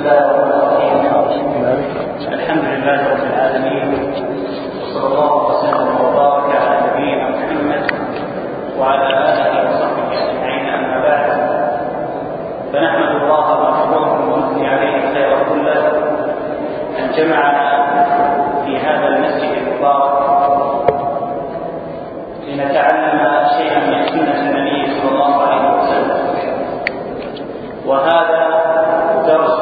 الله الرحمن الرحيم. الحمد لله رب العالمين، وصلى الله وسلم وبارك على نبينا محمد وعلى آله وصحبه أجمعين. أما بعد، فنحمد الله ونشكره ونثني عليه الخير كله أن جمعنا في هذا المسجد المبارك لنتعلم شيئا من سنة النبي صلى الله عليه وسلم، وهذا درس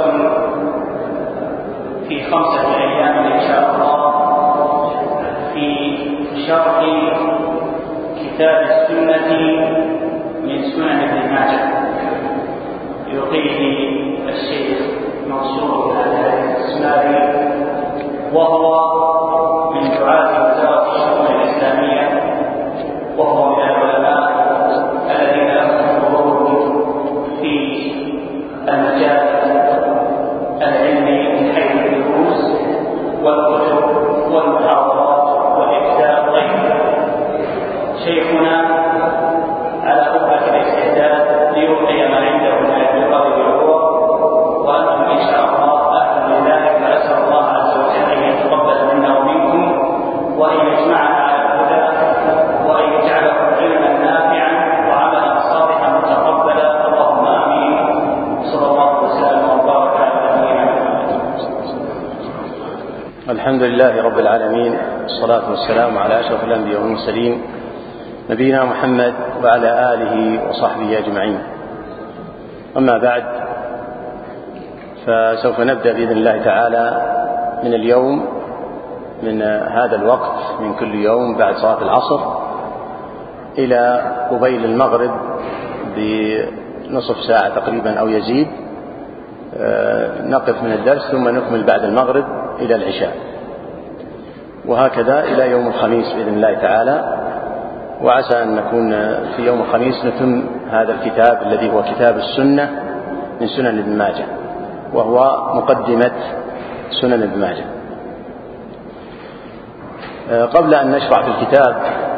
في 5 أيام إن شاء الله في شرح كتاب السنة من سنن ابن ماجه، يلقيه الشيخ منصور بن الإسماعيلي، وهو من دعاة وزارة الشؤون الإسلامية، وهو من العلماء الذين لهم حضور في المجال العلمي من حيث الدروس والكتب والمحاضرات والإفتاء وغيرها. شيخنا على قبة الاستعداد ليلقي ما عنده من الاعتقاد بالعروة، وأنتم إن شاء الله أهل لذلك، فأسأل الله عز وجل أن يتقبل منا ومنكم، وأن يجمعنا على الهدى، وأن يجعله علما نافعا وعملا صالحا متقبلا، اللهم آمين. صلى الله وسلم وبارك على نبينا محمد. الحمد لله رب العالمين، والصلاة والسلام على أشرف الأنبياء والمرسلين نبينا محمد وعلى آله وصحبه أجمعين. أما بعد، فسوف نبدأ بإذن الله تعالى من اليوم، من هذا الوقت، من كل يوم بعد صلاة العصر إلى قبيل المغرب بنصف ساعة تقريبا أو يزيد، نقف من الدرس ثم نكمل بعد المغرب إلى العشاء، وهكذا إلى يوم الخميس بإذن الله تعالى. وعسى أن نكون في يوم الخميس نتم هذا الكتاب الذي هو كتاب السنة من سنن ابن ماجه، وهو مقدمة سنن ابن ماجه. قبل أن نشرع في الكتاب،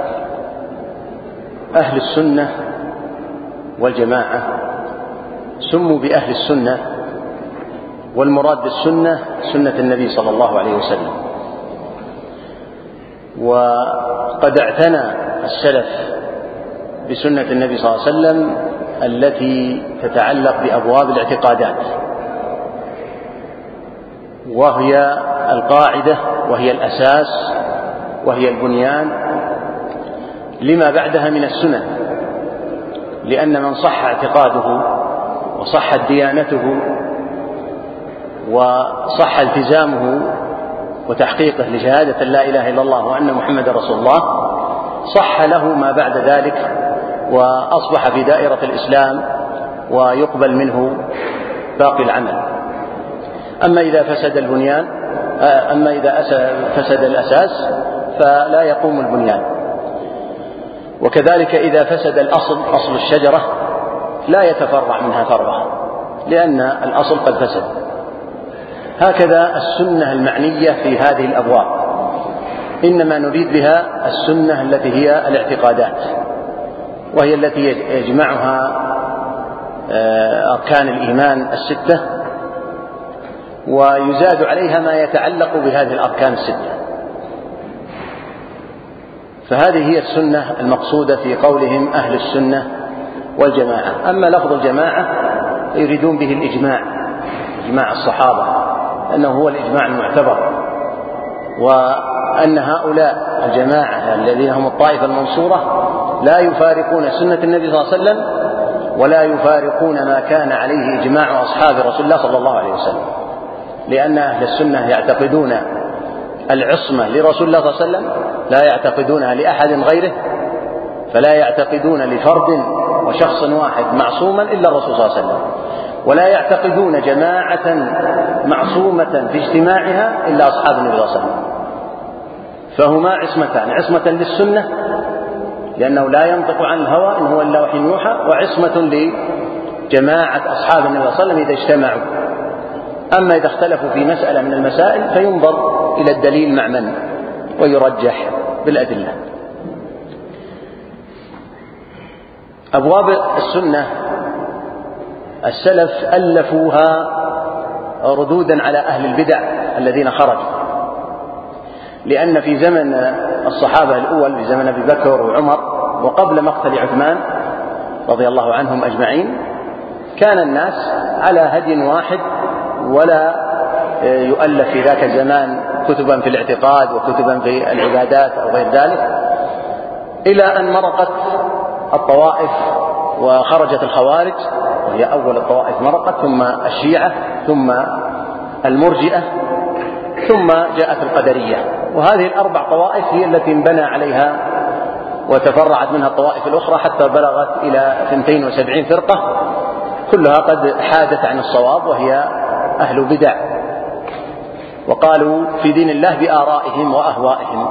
أهل السنة والجماعة سموا بأهل السنة، والمراد بالسنة سنة النبي صلى الله عليه وسلم. وقد اعتنى السلف بسنة النبي صلى الله عليه وسلم التي تتعلق بأبواب الاعتقادات، وهي القاعدة وهي الأساس وهي البنيان لما بعدها من السنن، لأن من صح اعتقاده وصحت ديانته وصح التزامه وتحقيقه لشهادة لا إله إلا الله وأن محمد رسول الله، صح له ما بعد ذلك وأصبح في دائرة الإسلام ويقبل منه باقي العمل. أما إذا فسد البنيان، أما إذا فسد الأساس فلا يقوم البنيان. وكذلك إذا فسد الأصل، أصل الشجرة، لا يتفرع منها فرع، لأن الأصل قد فسد. هكذا السنة المعنية في هذه الأبواب، إنما نريد بها السنة التي هي الاعتقادات، وهي التي يجمعها أركان الإيمان 6، ويزاد عليها ما يتعلق بهذه الأركان 6. فهذه هي السنة المقصودة في قولهم أهل السنة والجماعة. أما لفظ الجماعة يريدون به الإجماع، إجماع الصحابة، أنه هو الإجماع المعتبر، وأن هؤلاء الجماعة الذين هم الطائفة المنصورة لا يفارقون سنة النبي صلى الله عليه وسلم، ولا يفارقون ما كان عليه إجماع أصحاب رسول الله صلى الله عليه وسلم، لأن أهل السنة يعتقدون العصمة لرسول الله صلى الله عليه وسلم، لا يعتقدونها لأحد غيره، فلا يعتقدون لفرد وشخص واحد معصوما إلا الرسول صلى الله عليه وسلم، ولا يعتقدون جماعة معصومة في اجتماعها إلا أصحاب النبي صلى الله عليه وسلم. فهما عصمتان: عصمة للسنة لأنه لا ينطق عن الهوى إن هو إلا وحي يوحى، وعصمة لجماعة أصحاب النبي صلى الله عليه وسلم إذا اجتمعوا. أما إذا اختلفوا في مسألة من المسائل فينظر إلى الدليل مع من، ويرجح بالأدلة. أبواب السنة السلف ألفوها ردودا على أهل البدع الذين خرجوا، لأن في زمن الصحابة الأول في زمن أبي بكر وعمر وقبل مقتل عثمان رضي الله عنهم أجمعين كان الناس على هدي واحد، ولا يؤلف في ذاك الزمان كتبا في الاعتقاد وكتبا في العبادات أو غير ذلك، إلى أن مرقت الطوائف وخرجت الخوارج وهي أول الطوائف مرقت، ثم الشيعة، ثم المرجئة، ثم جاءت القدرية. وهذه الأربع طوائف هي التي انبنى عليها وتفرعت منها الطوائف الأخرى حتى بلغت إلى 72 فرقة كلها قد حادت عن الصواب، وهي أهل بدع وقالوا في دين الله بآرائهم وأهوائهم.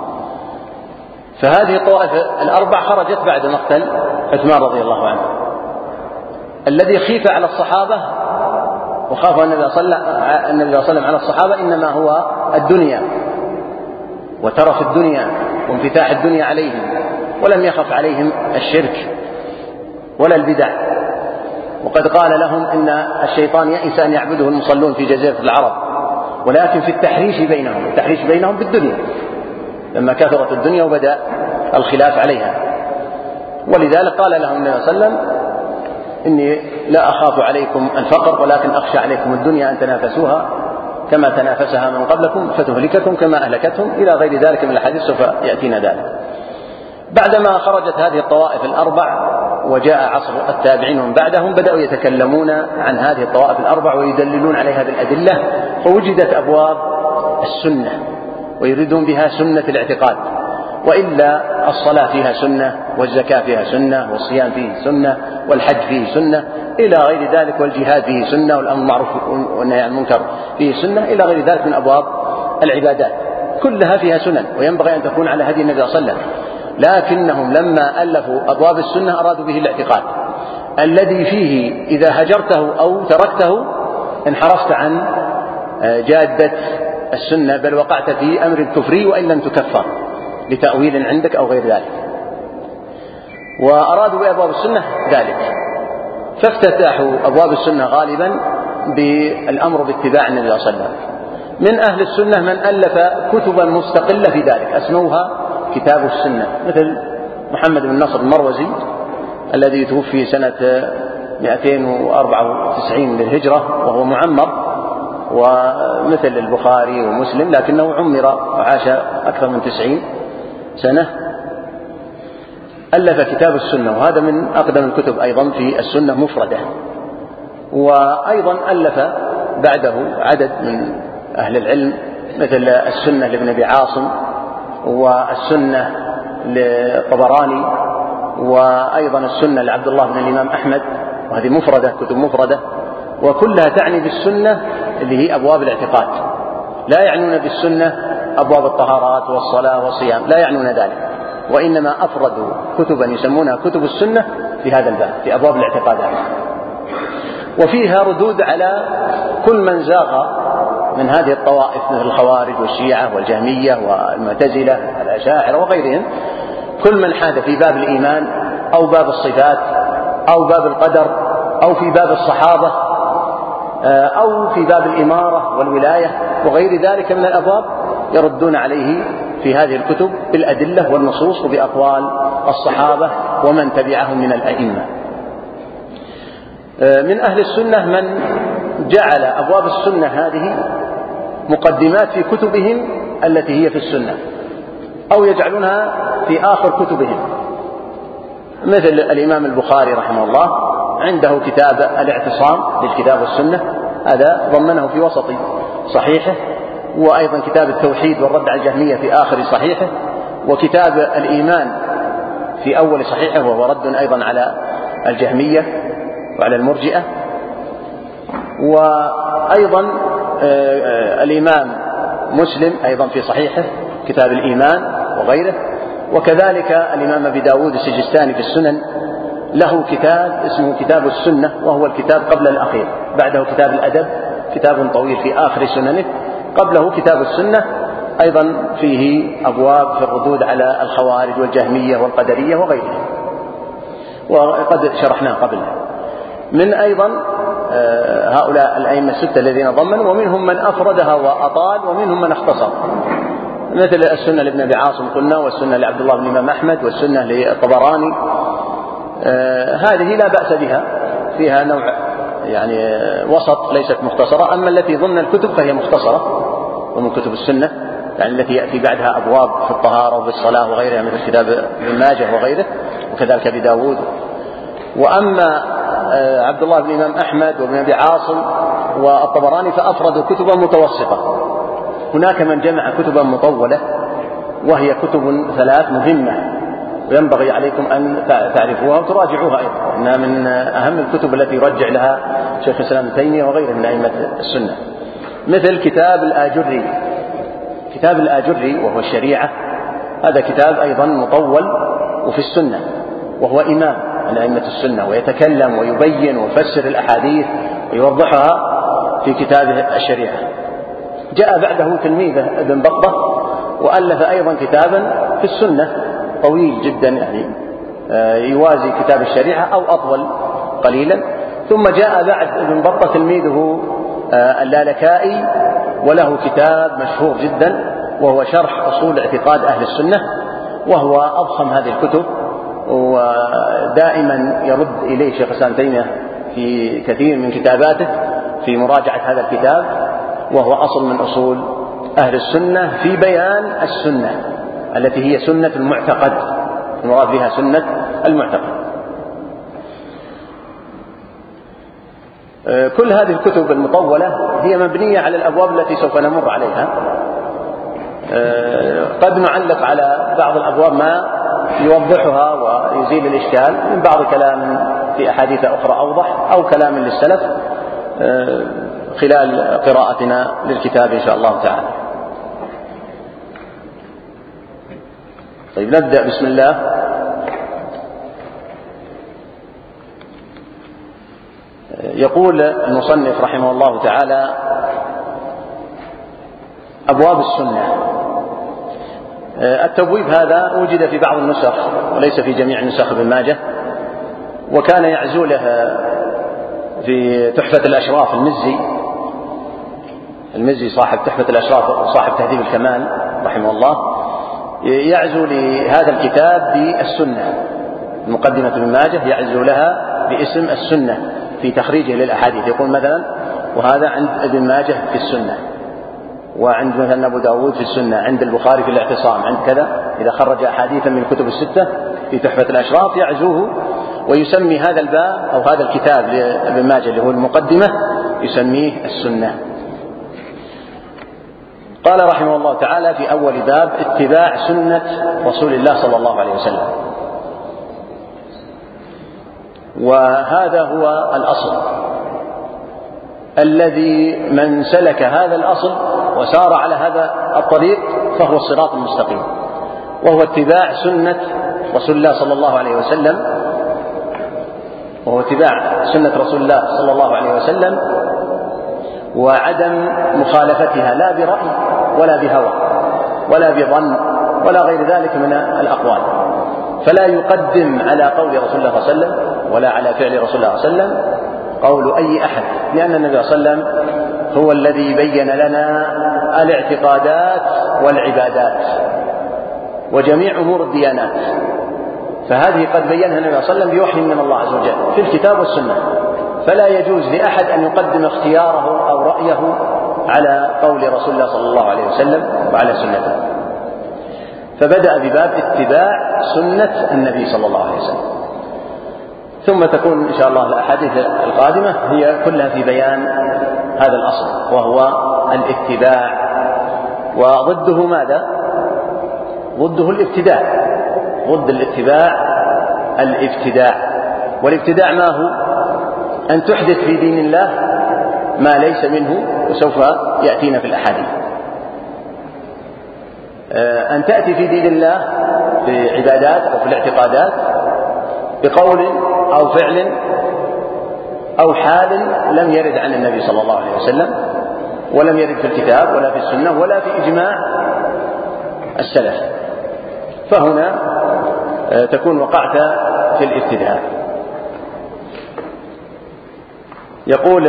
فهذه الطوائف الأربع خرجت بعد مقتل عثمان رضي الله عنه. الذي خيف على الصحابة وخاف النبي صلى الله عليه وسلم على الصحابة إنما هو الدنيا وترف الدنيا وانفتاح الدنيا عليهم، ولم يخف عليهم الشرك ولا البدع. وقد قال لهم إن الشيطان يئس أن يعبده المصلون في جزيرة العرب، ولكن في التحريش بينهم بالدنيا لما كثرت الدنيا وبدأ الخلاف عليها. ولذلك قال لهم النبي صلى الله عليه وسلم إني لا أخاف عليكم الفقر ولكن أخشى عليكم الدنيا أن تنافسوها كما تنافسها من قبلكم فتهلككم كما أهلكتهم، إلى غير ذلك من الحديث سوف يأتينا ذلك. بعدما خرجت هذه الطوائف الأربع وجاء عصر التابعين ومن بعدهم بدأوا يتكلمون عن هذه الطوائف الأربع ويدللون عليها بالأدلة، فوجدت أبواب السنة ويريدون بها سنة الاعتقاد، وإلا الصلاة فيها سنة والزكاة فيها سنة والصيام فيه سنة والحج فيه سنة إلى غير ذلك، والجهاد فيه سنة والأمر بالمعروف والنهي عن المنكر فيه سنة إلى غير ذلك من أبواب العبادات كلها فيها سنن وينبغي أن تكون على هدي النبي صلى الله عليه وسلم. لكنهم لما ألفوا أبواب السنة أرادوا به الاعتقاد الذي فيه إذا هجرته أو تركته انحرفت عن جادة السنة، بل وقعت في أمر كفري وإن لم تكفر لتأويل عندك أو غير ذلك. وأرادوا بأبواب السنة ذلك، فافتتحوا أبواب السنة غالبا بالأمر باتباع النبي صلى الله عليه وسلم. من أهل السنة من ألف كتبا مستقلة في ذلك أسموها كتاب السنة، مثل محمد بن نصر المروزي الذي توفي سنة 294 للهجرة وهو معمر، ومثل البخاري ومسلم لكنه عمر وعاش أكثر من 90 سنة، ألف كتاب السنة، وهذا من أقدم الكتب أيضا في السنة مفردة. وأيضا ألف بعده عدد من أهل العلم مثل السنة لابن أبي عاصم والسنة للطبراني، وأيضا السنة لعبد الله بن الإمام أحمد، وهذه مفردة كتب مفردة، وكلها تعني بالسنة اللي هي أبواب الاعتقاد، لا يعنون بالسنة أبواب الطهارات والصلاة والصيام، لا يعنون ذلك، وإنما أفردوا كتبا يسمونها كتب السنة في هذا الباب في أبواب الاعتقادات. وفيها ردود على كل من زاغ من هذه الطوائف مثل الخوارج والشيعة والجهمية والمعتزلة والأشاعرة وغيرهم، كل من حاد في باب الإيمان أو باب الصفات أو باب القدر أو في باب الصحابة أو في باب الإمارة والولاية وغير ذلك من الأبواب، يردون عليه في هذه الكتب بالأدلة والنصوص وبأقوال الصحابة ومن تبعهم من الأئمة. من أهل السنة من جعل أبواب السنة هذه مقدمات في كتبهم التي هي في السنة، أو يجعلونها في آخر كتبهم، مثل الإمام البخاري رحمه الله عنده كتاب الاعتصام للكتاب والسنة، هذا ضمنه في وسط صحيحه، وأيضا كتاب التوحيد والرد على الجهمية في آخر صحيحه، وكتاب الإيمان في أول صحيحه وهو رد أيضا على الجهمية وعلى المرجئة، وأيضا الإمام مسلم أيضا في صحيحه كتاب الإيمان وغيره، وكذلك الإمام أبي داود السجستاني في السنن له كتاب اسمه كتاب السنة، وهو الكتاب قبل الأخير، بعده كتاب الأدب كتاب طويل في آخر سننه، قبله كتاب السنة أيضا فيه أبواب في الردود على الخوارج والجهمية والقدرية وغيرهم، وقد شرحناه قبل. من أيضا هؤلاء الأئمة الستة الذين ضمنوا، ومنهم من أفردها وأطال، ومنهم من اختصر، مثل السنة لابن أبي عاصم قلنا، والسنة لعبد الله بن الإمام أحمد، والسنة للطبراني. هذه لا بأس بها، فيها نوع يعني وسط، ليست مختصرة. أما التي ضمن الكتب فهي مختصرة ومن كتب السنة، يعني التي يأتي بعدها أبواب في الطهارة وفي الصلاة وغيرها، مثل كتاب ابن ماجه وغيره، وكذلك أبي داود. وأما عبد الله بن الإمام أحمد وابن أبي عاصم والطبراني فأفردوا كتبا متوسطة. هناك من جمع كتبا مطولة، وهي كتب 3 مهمة، وينبغي عليكم أن تعرفوها وتراجعوها أيضا، إنها من أهم الكتب التي يرجع لها شيخ الإسلام ابن تيمية وغيره من أئمة السنة، مثل كتاب الآجري. كتاب الآجري وهو الشريعة، هذا كتاب أيضا مطول وفي السنة، وهو إمام من أئمة السنة، ويتكلم ويبين ويفسر الأحاديث ويوضحها في كتابه الشريعة. جاء بعده تلميذه ابن بطة وألف أيضا كتابا في السنة طويل جدا، يعني يوازي كتاب الشريعة أو أطول قليلا. ثم جاء بعد ابن بطة تلميذه اللالكائي، وله كتاب مشهور جدا وهو شرح أصول اعتقاد أهل السنة، وهو أضخم هذه الكتب، ودائما يرد إليه شيخ الإسلام تيمية في كثير من كتاباته في مراجعة هذا الكتاب، وهو أصل من أصول أهل السنة في بيان السنة التي هي سنة المعتقد، المراد بها سنة المعتقد. كل هذه الكتب المطولة هي مبنية على الأبواب التي سوف نمر عليها. قد نعلق على بعض الأبواب ما يوضحها ويزيل الإشكال من بعض كلام في أحاديث أخرى أوضح، أو كلام للسلف خلال قراءتنا للكتاب إن شاء الله تعالى. طيب نبدأ بسم الله. يقول المصنف رحمه الله تعالى: أبواب السنة. التبويب هذا وجد في بعض النسخ وليس في جميع نسخ ابن ماجه، وكان يعزو له في تحفة الأشراف المزي صاحب تحفة الأشراف صاحب تهذيب الكمال رحمه الله، يعزو لهذا الكتاب بالسنة. مقدمة ابن ماجه يعزو لها باسم السنة في تخريجه للأحاديث، يقول مثلا: وهذا عند ابن ماجه في السنة، وعند مثلا أبو داود في السنة، عند البخاري في الاعتصام، عند كذا. إذا خرج أحاديثا من الكتب الستة في تحفة الأشراف يعزوه، ويسمي هذا الباب أو هذا الكتاب لابن ماجه اللي هو المقدمة يسميه السنة. قال رحمه الله تعالى في أول باب: اتباع سنة رسول الله صلى الله عليه وسلم. وهذا هو الأصل الذي من سلك هذا الأصل وسار على هذا الطريق فهو الصراط المستقيم، وهو اتباع سنة رسول الله صلى الله عليه وسلم، وعدم مخالفتها لا برأي ولا بهوى ولا بظن ولا غير ذلك من الأقوال. فلا يقدم على قول رسول الله صلى الله عليه وسلم ولا على فعل رسول الله صلى الله عليه وسلم قول أي أحد، لأن النبي صلى الله عليه وسلم هو الذي بين لنا الاعتقادات والعبادات وجميع أمور الديانات، فهذه قد بينها النبي صلى الله عليه وسلم بوحي من الله عز وجل في الكتاب والسنة، فلا يجوز لأحد أن يقدم اختياره أو رأيه على قول رسول الله صلى الله عليه وسلم وعلى سنته. فبدأ بباب اتباع سنة النبي صلى الله عليه وسلم، ثم تكون إن شاء الله الأحاديث القادمة هي كلها في بيان هذا الأصل وهو الاتباع. وضده ماذا؟ ضده الابتداع. ضد الاتباع الابتداع. والابتداع ما هو؟ أن تحدث في دين الله ما ليس منه، وسوف يأتينا في الأحاديث. أن تأتي في دين الله في عبادات أو في الاعتقادات بقول أو فعل أو حال لم يرد عن النبي صلى الله عليه وسلم، ولم يرد في الكتاب ولا في السنة ولا في إجماع السلف، فهنا تكون وقعت في الابتداع. يقول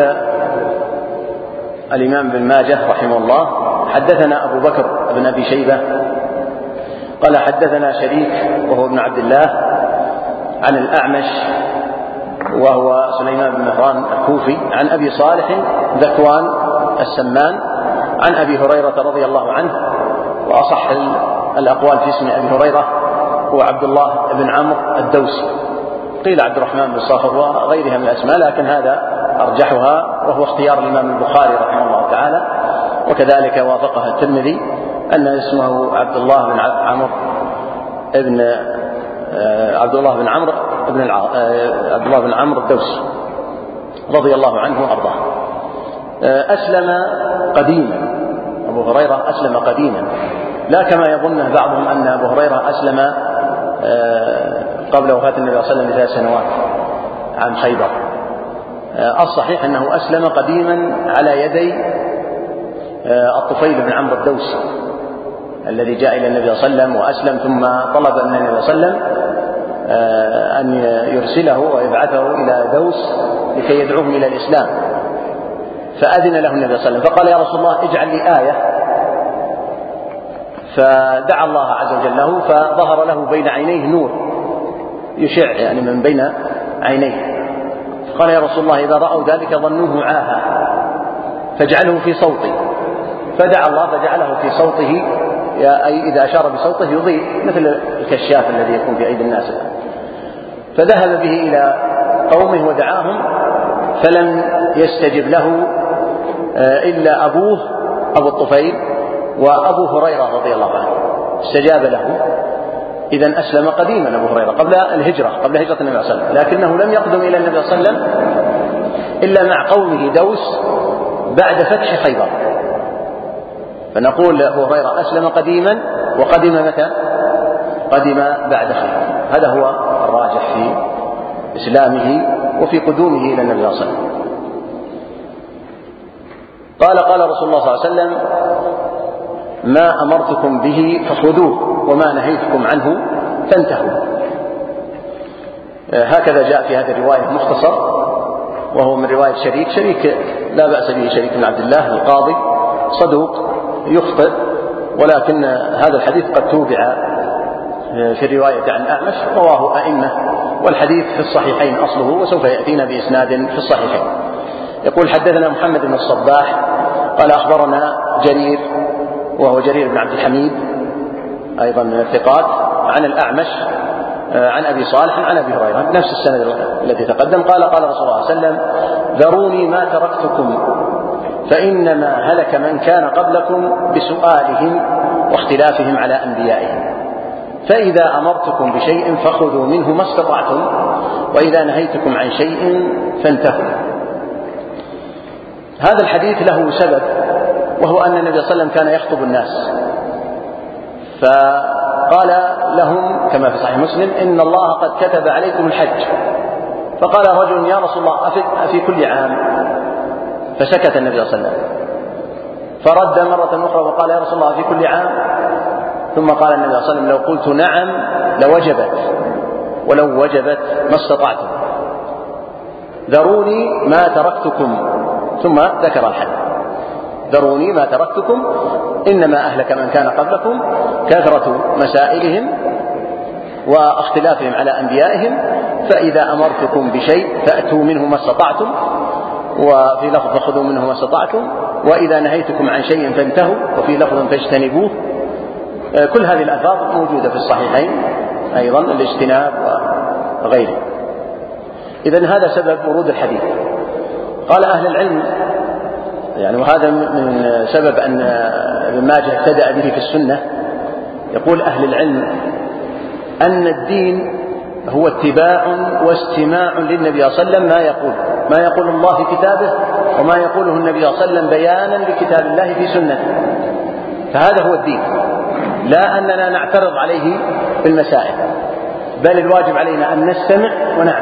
الإمام ابن ماجه رحمه الله: حدثنا أبو بكر بن أبي شيبة قال حدثنا شريك وهو ابن عبد الله عن الأعمش وهو سليمان بن مهران الكوفي عن أبي صالح ذكوان السمان عن أبي هريرة رضي الله عنه. وأصح الأقوال في اسم أبي هريرة هو عبد الله بن عمرو الدوسي، قيل عبد الرحمن بن صخر وغيرها من الأسماء، لكن هذا أرجحها وهو اختيار الإمام البخاري رحمه الله تعالى، وكذلك وافقها الترمذي أن اسمه عبد الله بن عمرو بن عمرو الدوسي رضي الله عنه وأرضاه. أسلم قديما، أبو هريرة أسلم قديما، لا كما يظنه بعضهم أن أبو هريرة أسلم قبل وفاة النبي صلى الله عليه وسلم ب3 سنوات عن خيبر. الصحيح أنه أسلم قديما على يدي الطفيل بن عمرو الدوسي الذي جاء إلى النبي صلى الله عليه وسلم وأسلم، ثم طلب من النبي صلى الله عليه وسلم أن يرسله ويبعثه إلى دوس لكي يدعوهم إلى الإسلام، فأذن له النبي صلى الله عليه وسلم فقال: يا رسول الله اجعل لي آية، فدعا الله عز وجل له فظهر له بين عينيه نور يشع يعني من بين عينيه، فقال: يا رسول الله إذا رأوا ذلك ظنوه عاهة فاجعله في صوتي، فدعا الله فجعله في صوته، أي إذا أشار بصوته يضيء مثل الكشاف الذي يكون في أيدي الناس. فذهب به إلى قومه ودعاهم فلم يستجب له إلا أبوه أبو الطفيل وأبو هريرة رضي الله عنه استجاب له. إذن أسلم قديما أبو هريرة قبل الهجرة، قبل هجرة النبي صلى الله عليه وسلم، لكنه لم يقدم إلى النبي صلى الله عليه وسلم إلا مع قومه دوس بعد فتح خيبر. فنقول أبو هريرة أسلم قديما، وقدم متى؟ قدم بعد خيبر. هذا هو الراجح في إسلامه وفي قدومه إلى النبي صلى الله عليه وسلم. قال رسول الله صلى الله عليه وسلم: ما أمرتكم به فخذوه وما نهيتكم عنه فانتهوا. هكذا جاء في هذه الرواية مختصر، وهو من رواية شريك لا بأس به، شريك بن عبد الله القاضي صدوق يخطئ، ولكن هذا الحديث قد توبع في الرواية عن أعمش، رواه أئمة، والحديث في الصحيحين أصله، وسوف يأتينا بإسناد في الصحيحين. يقول: حدثنا محمد بن الصباح قال أخبرنا جرير وهو جرير بن عبد الحميد أيضا من الثقات عن الأعمش عن أبي صالح عن أبي هريرة نفس السند الذي تقدم. قال رسول الله صلى الله عليه وسلم: ذروني ما تركتكم فإنما هلك من كان قبلكم بسؤالهم واختلافهم على أنبيائهم، فإذا أمرتكم بشيء فخذوا منه ما استطعتم، وإذا نهيتكم عن شيء فانتهوا. هذا الحديث له سبب، وهو أن النبي صلى الله عليه وسلم كان يخطب الناس، فقال لهم كما في صحيح مسلم: إن الله قد كتب عليكم الحج. فقال رجل: يا رسول الله أفي كل عام؟ فسكت النبي صلى الله عليه وسلم، فرد مرة أخرى وقال: يا رسول الله أفي كل عام؟ ثم قال النبي صلى الله عليه وسلم: لو قلت نعم لوجبت، ولو وجبت ما استطعتم، ذروني ما تركتكم. ثم ذكر الحديث: ذروني ما تركتكم، إنما أهلك من كان قبلكم كثرة مسائلهم واختلافهم على أنبيائهم، فإذا أمرتكم بشيء فأتوا منه ما استطعتم، وفي لفظ فخذوا منه ما استطعتم، وإذا نهيتكم عن شيء فانتهوا، وفي لفظ فاجتنبوه. كل هذه الألفاظ موجودة في الصحيحين أيضا، الاجتناب وغيره. إذن هذا سبب ورود الحديث. قال أهل العلم يعني، وهذا من سبب أن ابن ماجه ابتدأ به في السنة، يقول أهل العلم أن الدين هو اتباع واستماع للنبي صلى الله عليه وسلم ما يقول الله في كتابه، وما يقوله النبي صلى الله عليه وسلم بيانا لكتاب الله في سنته، فهذا هو الدين، لا أننا نعترض عليه في المسائل، بل الواجب علينا أن نستمع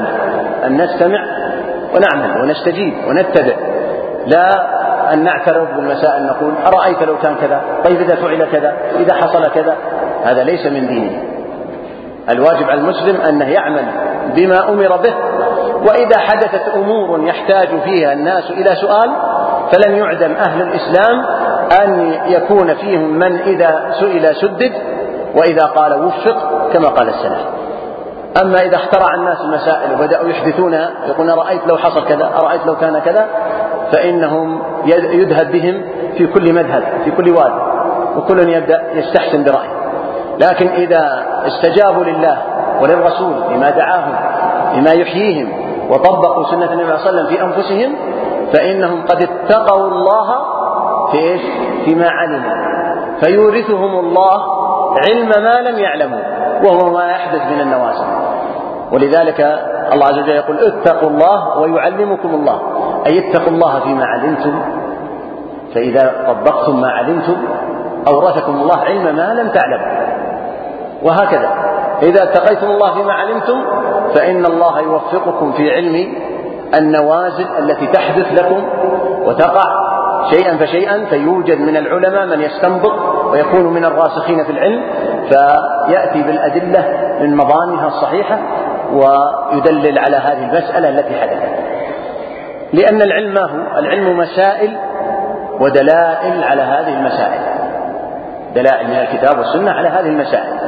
ونعمل ونستجيب ونتبع، لا أن نعترض بالمسائل نقول: أرأيت لو كان كذا، طيب إذا فعل كذا، إذا حصل كذا. هذا ليس من دينه. الواجب على المسلم أنه يعمل بما أمر به، وإذا حدثت أمور يحتاج فيها الناس إلى سؤال فلن يعدم أهل الإسلام أن يكون فيهم من إذا سئل سدد وإذا قال وفق كما قال السلف. أما إذا اخترع الناس المسائل وبدأوا يحدثونها يقولون أرأيت لو حصل كذا، أرأيت لو كان كذا، فإنهم يذهب بهم في كل مذهب في كل واد، وكل يبدأ يستحسن برأيه. لكن إذا استجابوا لله وللرسول لما دعاهم لما يحييهم وطبقوا سنة النبي صلى الله عليه وسلم في أنفسهم فإنهم قد اتقوا الله في إيش؟ فيما علموا، فيورثهم الله علم ما لم يعلموا وهو ما يحدث من النوازل. ولذلك الله عز وجل يقول اتقوا الله ويعلمكم الله، أي اتقوا الله فيما علمتم، فإذا طبقتم ما علمتم أورثكم الله علم ما لم تعلموا. وهكذا إذا اتقيتم الله فيما علمتم فإن الله يوفقكم في علم النوازل التي تحدث لكم وتقع شيئا فشيئا، فيوجد من العلماء من يستنبط ويكون من الراسخين في العلم فيأتي بالأدلة من مضامها الصحيحة ويدلل على هذه المسألة التي حدثت. لأن العلم ما هو؟ العلم مسائل ودلائل على هذه المسائل، دلائل من الكتاب والسنة على هذه المسائل.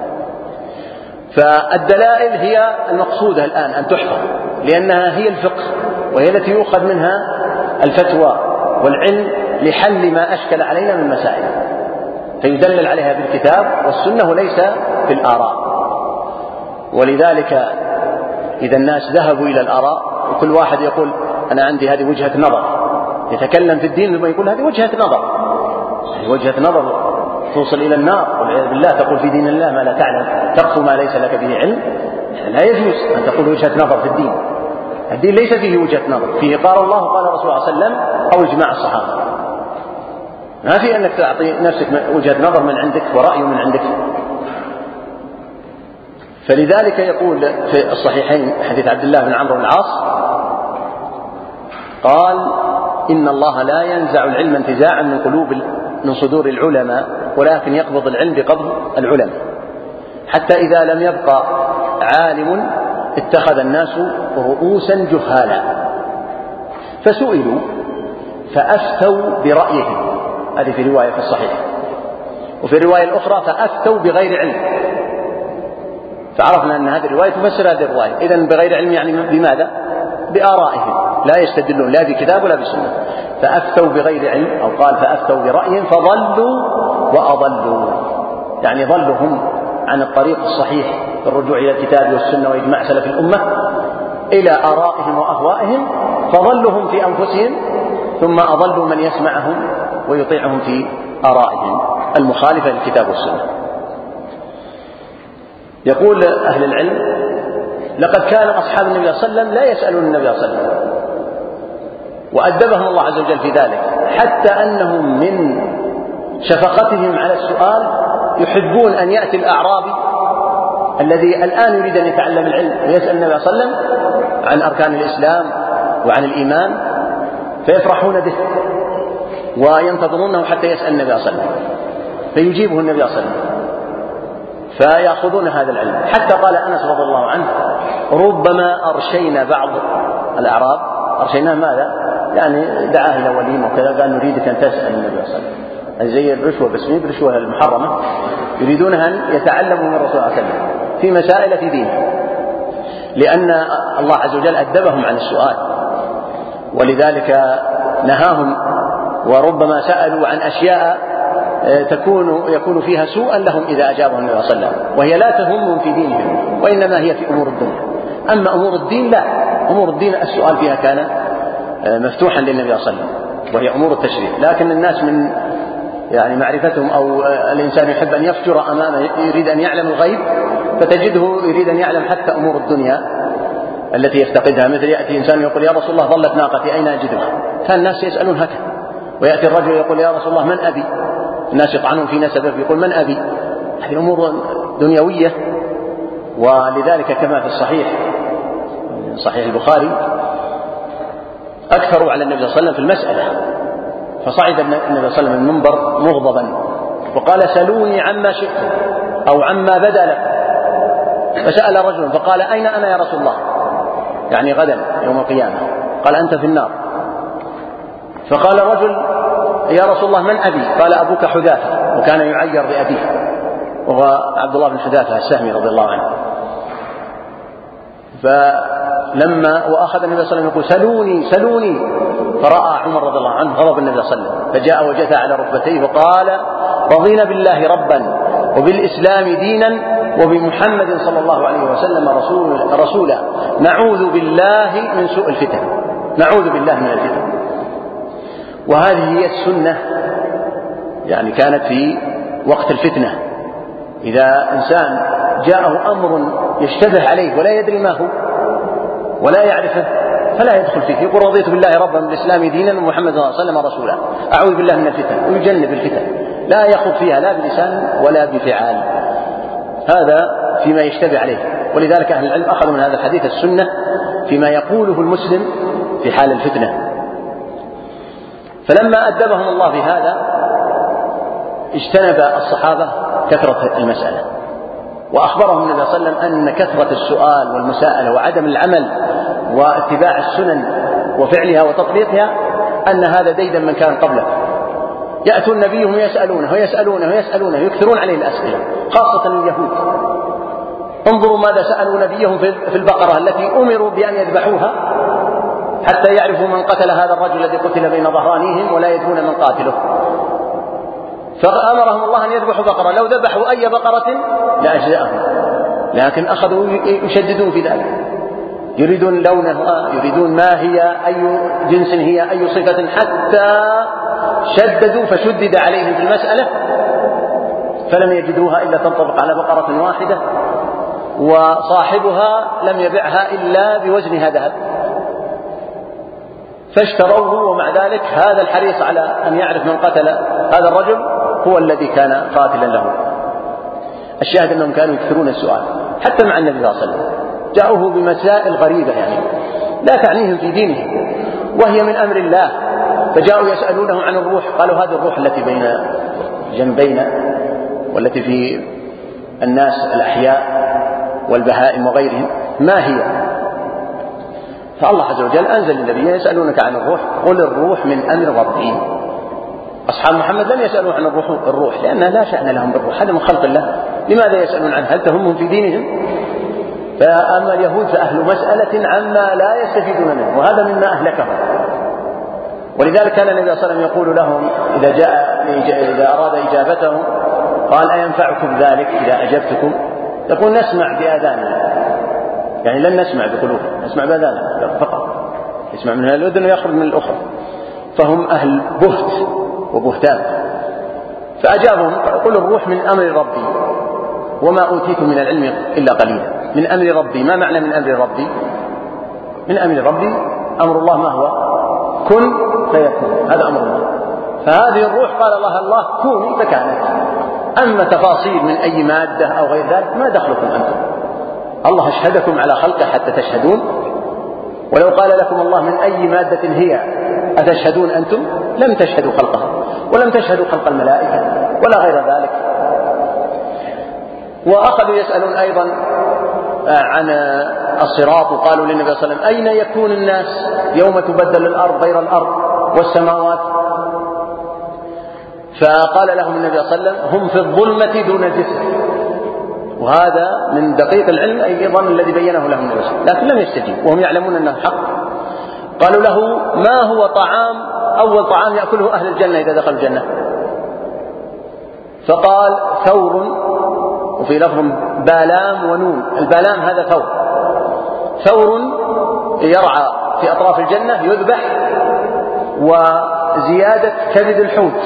فالدلائل هي المقصودة الآن أن تحفظ، لأنها هي الفقه وهي التي يؤخذ منها الفتوى والعلم لحل ما أشكل علينا من مسائل، فيدلل عليها بالكتاب والسنة وليس بالآراء. ولذلك إذا الناس ذهبوا إلى الآراء وكل واحد يقول أنا عندي هذه وجهة نظر، يتكلم في الدين ثم يقول هذه وجهة نظر، هذه وجهة نظر توصل إلى النار والعياذ بالله، تقول في دين الله ما لا تعلم، تقف ما ليس لك به علم. لا يجوز أن تقول وجهة نظر في الدين. الدين ليس فيه وجهة نظر، فيه قال الله وقال الرسول صلى الله عليه وسلم أو إجماع الصحابة. ما في أنك تعطي نفسك وجهة نظر من عندك ورأي من عندك. فلذلك يقول في الصحيحين حديث عبد الله بن عمرو بن العاص قال إن الله لا ينزع العلم انتزاعا من صدور العلماء، ولكن يقبض العلم بقبض العلماء، حتى إذا لم يبقى عالم اتخذ الناس رؤوسا جهالا فسئلوا فأفتوا برأيهم. هذه في رواية في الصحيح، وفي الرواية الأخرى فأفتوا بغير علم. فعرفنا أن هذه الرواية تفسر هذه الرواية. إذن بغير علم يعني بماذا؟ بآرائهم، لا يستدلون لا بكتاب ولا بسنة. فأفتوا بغير علم، أو قال فأفتوا برأيهم فضلوا وأضلوا، يعني ضلوا هم عن الطريق الصحيح بالرجوع إلى الكتاب والسنة وإجماع سلف الأمة إلى آرائهم وأهوائهم، فضلوا هم في أنفسهم ثم أضلوا من يسمعهم ويطيعهم في آرائهم المخالفة للكتاب والسنة. يقول أهل العلم لقد كان أصحاب النبي صلى الله عليه وسلم لا يسألون النبي صلى الله عليه وسلم، وأدبهم الله عز وجل في ذلك، حتى أنهم من شفقتهم على السؤال يحبون أن يأتي الأعرابي الذي الآن يريد أن يتعلم العلم ويسأل النبي صلى الله عليه وسلم عن أركان الإسلام وعن الإيمان، فيفرحون به وينتظرونه حتى يسأل النبي صلى الله عليه وسلم فيجيبه النبي صلى الله عليه وسلم فيأخذون هذا العلم. حتى قال أنس رضي الله عنه ربما أرشينا بعض الأعراب، أرشيناه ماذا؟ يعني دعاه إلى وليمة وكذا، قال نريدك أن تسأل النبي صلى الله عليه وسلم، زي الرشوة بس مين برشوة المحرمة، يريدونها أن يتعلموا من الرسول صلى الله عليه وسلم في مسائل في دينه، لأن الله عز وجل أدبهم عن السؤال، ولذلك نهاهم. وربما سألوا عن أشياء يكون فيها سوءا لهم إذا أجابهم النبي صلى الله عليه وسلم، وهي لا تهمهم في دينهم وإنما هي في أمور الدنيا. أما أمور الدين لا، أمور الدين السؤال فيها كان مفتوحا للنبي صلى الله عليه وسلم، وهي أمور التشريع. لكن الناس من يعني معرفتهم، أو الإنسان يحب أن يفجر أمامه يريد أن يعلم الغيب، فتجده يريد أن يعلم حتى أمور الدنيا التي يفتقدها. مثل يأتي إنسان يقول يا رسول الله ضلت ناقتي أين أجدها؟ فالناس يسألون هكذا. ويأتي الرجل يقول يا رسول الله من أبي؟ الناس يطعنون في نسبه يقول من أبي؟ هذه أمور دنيوية. ولذلك كما في الصحيح صحيح البخاري أكثروا على النبي صلى الله عليه وسلم في المسألة، فصعد النبي صلى الله عليه وسلم من المنبر مغضبا وقال سلوني عما شئتم أو عما بدا لكم. فسأل رجل فقال أين أنا يا رسول الله؟ يعني غدا يوم القيامة. قال أنت في النار. فقال الرجل يا رسول الله من أبي؟ قال أبوك حذافة، وكان يعير بأبيه وهو عبد الله بن حذافة السهمي رضي الله عنه. وأخذ النبي صلى الله عليه وسلم يقول سلوني سلوني، فرأى عمر رضي الله عنه غضب النبي صلى الله عليه وسلم، فجاء وجثى على ركبتيه وقال رضينا بالله ربا وبالإسلام دينا وبمحمد صلى الله عليه وسلم رسولا نعوذ بالله من سوء الفتن، نعوذ بالله من الفتن. وهذه هي السنة، يعني كانت في وقت الفتنة، إذا إنسان جاءه أمر يشتبه عليه ولا يدري ما هو ولا يعرفه فلا يدخل فيه، يقول رضيت بالله ربا بالإسلام دينا ومحمد صلى الله عليه وسلم رسولا، أعوذ بالله من الفتن، ويجنب الفتن، لا يخوض فيها لا بلسان ولا بفعال، هذا فيما يشتبه عليه. ولذلك أهل العلم أخذوا من هذا الحديث السنة فيما يقوله المسلم في حال الفتنة. فلما أدبهم الله في هذا اجتنب الصحابة كثرة المسألة، وأخبرهم النبي صلى الله عليه وسلم أن كثرة السؤال والمساءلة وعدم العمل واتباع السنن وفعلها وتطبيقها أن هذا ديدا من كان قبله، يأتون نبيهم يسألونه ويسألونه ويسألونه، يكثرون عليه الأسئلة، خاصة اليهود. انظروا ماذا سألوا نبيهم في البقرة التي أمروا بأن يذبحوها حتى يعرفوا من قتل هذا الرجل الذي قتل بين ظهرانيهم ولا يدرون من قاتله، فأمرهم الله أن يذبحوا بقرة، لو ذبحوا أي بقرة لأجزأهم، لكن أخذوا يشددون في ذلك، يريدون لونها، يريدون ما هي، أي جنس هي، أي صفة، حتى شددوا فشدد عليهم في المسألة فلم يجدوها إلا تنطبق على بقرة واحدة، وصاحبها لم يبعها إلا بوزنها ذهب، فاشتروه. ومع ذلك هذا الحريص على أن يعرف من قتل هذا الرجل هو الذي كان قاتلا له. الشاهد أنهم كانوا يكثرون السؤال حتى مع النبي صلى الله عليه وسلم، جاءوه بمسائل غريبة يعني لا تعنيهم في دينه وهي من أمر الله، فجاءوا يسألونه عن الروح، قالوا هذه الروح التي بين جنبينا والتي في الناس الأحياء والبهائم وغيرهم ما هي؟ فالله عز وجل أنزل النبي يسألونك عن الروح قل الروح من أمر ربي. أصحاب محمد لم يسألوا عن الروح لأنها لا شأن لهم بالروح، هذا من خلق الله، لماذا يسألون عنه؟ هل تهمهم في دينهم؟ فأما اليهود فأهل مسألة عما لا يستفيدون منه، وهذا مما أهلكهم. ولذلك كان النبي صلى الله عليه وسلم يقول لهم إذا أراد إجابتهم قال أينفعكم ذلك إذا أجبتكم؟ يقول نسمع بآذاننا، يعني لن نسمع بقلوبنا، نسمع بآذاننا فقط، يسمع من الأذن ويخرج من الأخرى، فهم أهل بهت وبهتان. فأجابهم قل الروح من أمر ربي وما أوتيتم من العلم إلا قليلا. من أمر ربي، ما معنى من أمر ربي؟ من أمر ربي أمر الله ما هو؟ كن فيكون، هذا أمر الله. فهذه الروح قال الله كوني فكانت، أما تفاصيل من أي مادة أو غير ذلك ما دخلكم أنتم، الله أشهدكم على خلقه حتى تشهدون، ولو قال لكم الله من أي مادة هي أتشهدون أنتم لم تشهدوا خلقها ولم تشهدوا خلق الملائكة ولا غير ذلك. وأخذوا يسألون أيضا عن الصراط، وقالوا للنبي صلى الله عليه وسلم أين يكون الناس يوم تبدل الأرض غير الأرض والسماوات؟ فقال لهم النبي صلى الله عليه وسلم هم في الظلمة دون الجسر، وهذا من دقيق العلم أيضا الذي بينه لهم النبي صلى الله عليه وسلم، لكن لم يستجيب وهم يعلمون أنه حق. قالوا له ما هو أول طعام يأكله أهل الجنة إذا دخلوا الجنة؟ فقال ثور، وفي لفظ بالام ونون، البالام هذا ثور يرعى في أطراف الجنة يذبح، وزيادة كبد الحوت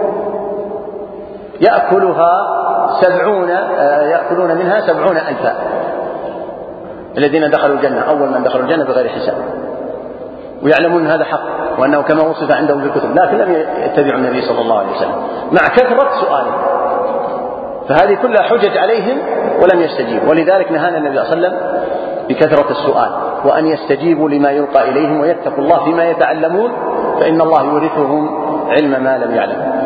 يأكلون منها 70,000 الذين دخلوا الجنة، أول من دخلوا الجنة بغير حساب، ويعلمون هذا حق وأنه كما وصف عندهم في الكتب، لكن لم يتبعوا النبي صلى الله عليه وسلم مع كثرة سؤالهم، فهذه كلها حجج عليهم ولم يستجيبوا. ولذلك نهانا النبي صلى الله عليه وسلم بكثرة السؤال، وأن يستجيبوا لما يلقى إليهم ويتقوا الله فيما يتعلمون، فإن الله يورثهم علم ما لم يعلموا.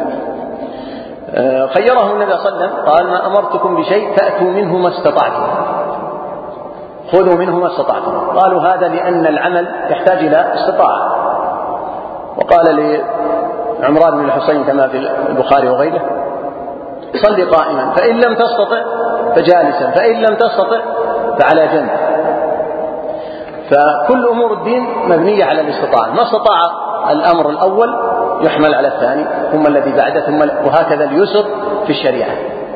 خيرهم النبي صلى الله عليه وسلم قال ما أمرتكم بشيء فأتوا منه ما استطعتم، خذوا منه ما استطعتم. قالوا هذا لأن العمل يحتاج إلى استطاعة. وقال لعمران بن الحسين كما في البخاري وغيره: صل قائما، فإن لم تستطع فجالسا، فإن لم تستطع فعلى جنب. فكل أمور الدين مبنية على الاستطاعة، ما استطاع الأمر الأول يحمل على الثاني ثم الذي بعده وهكذا اليسر في الشريعة.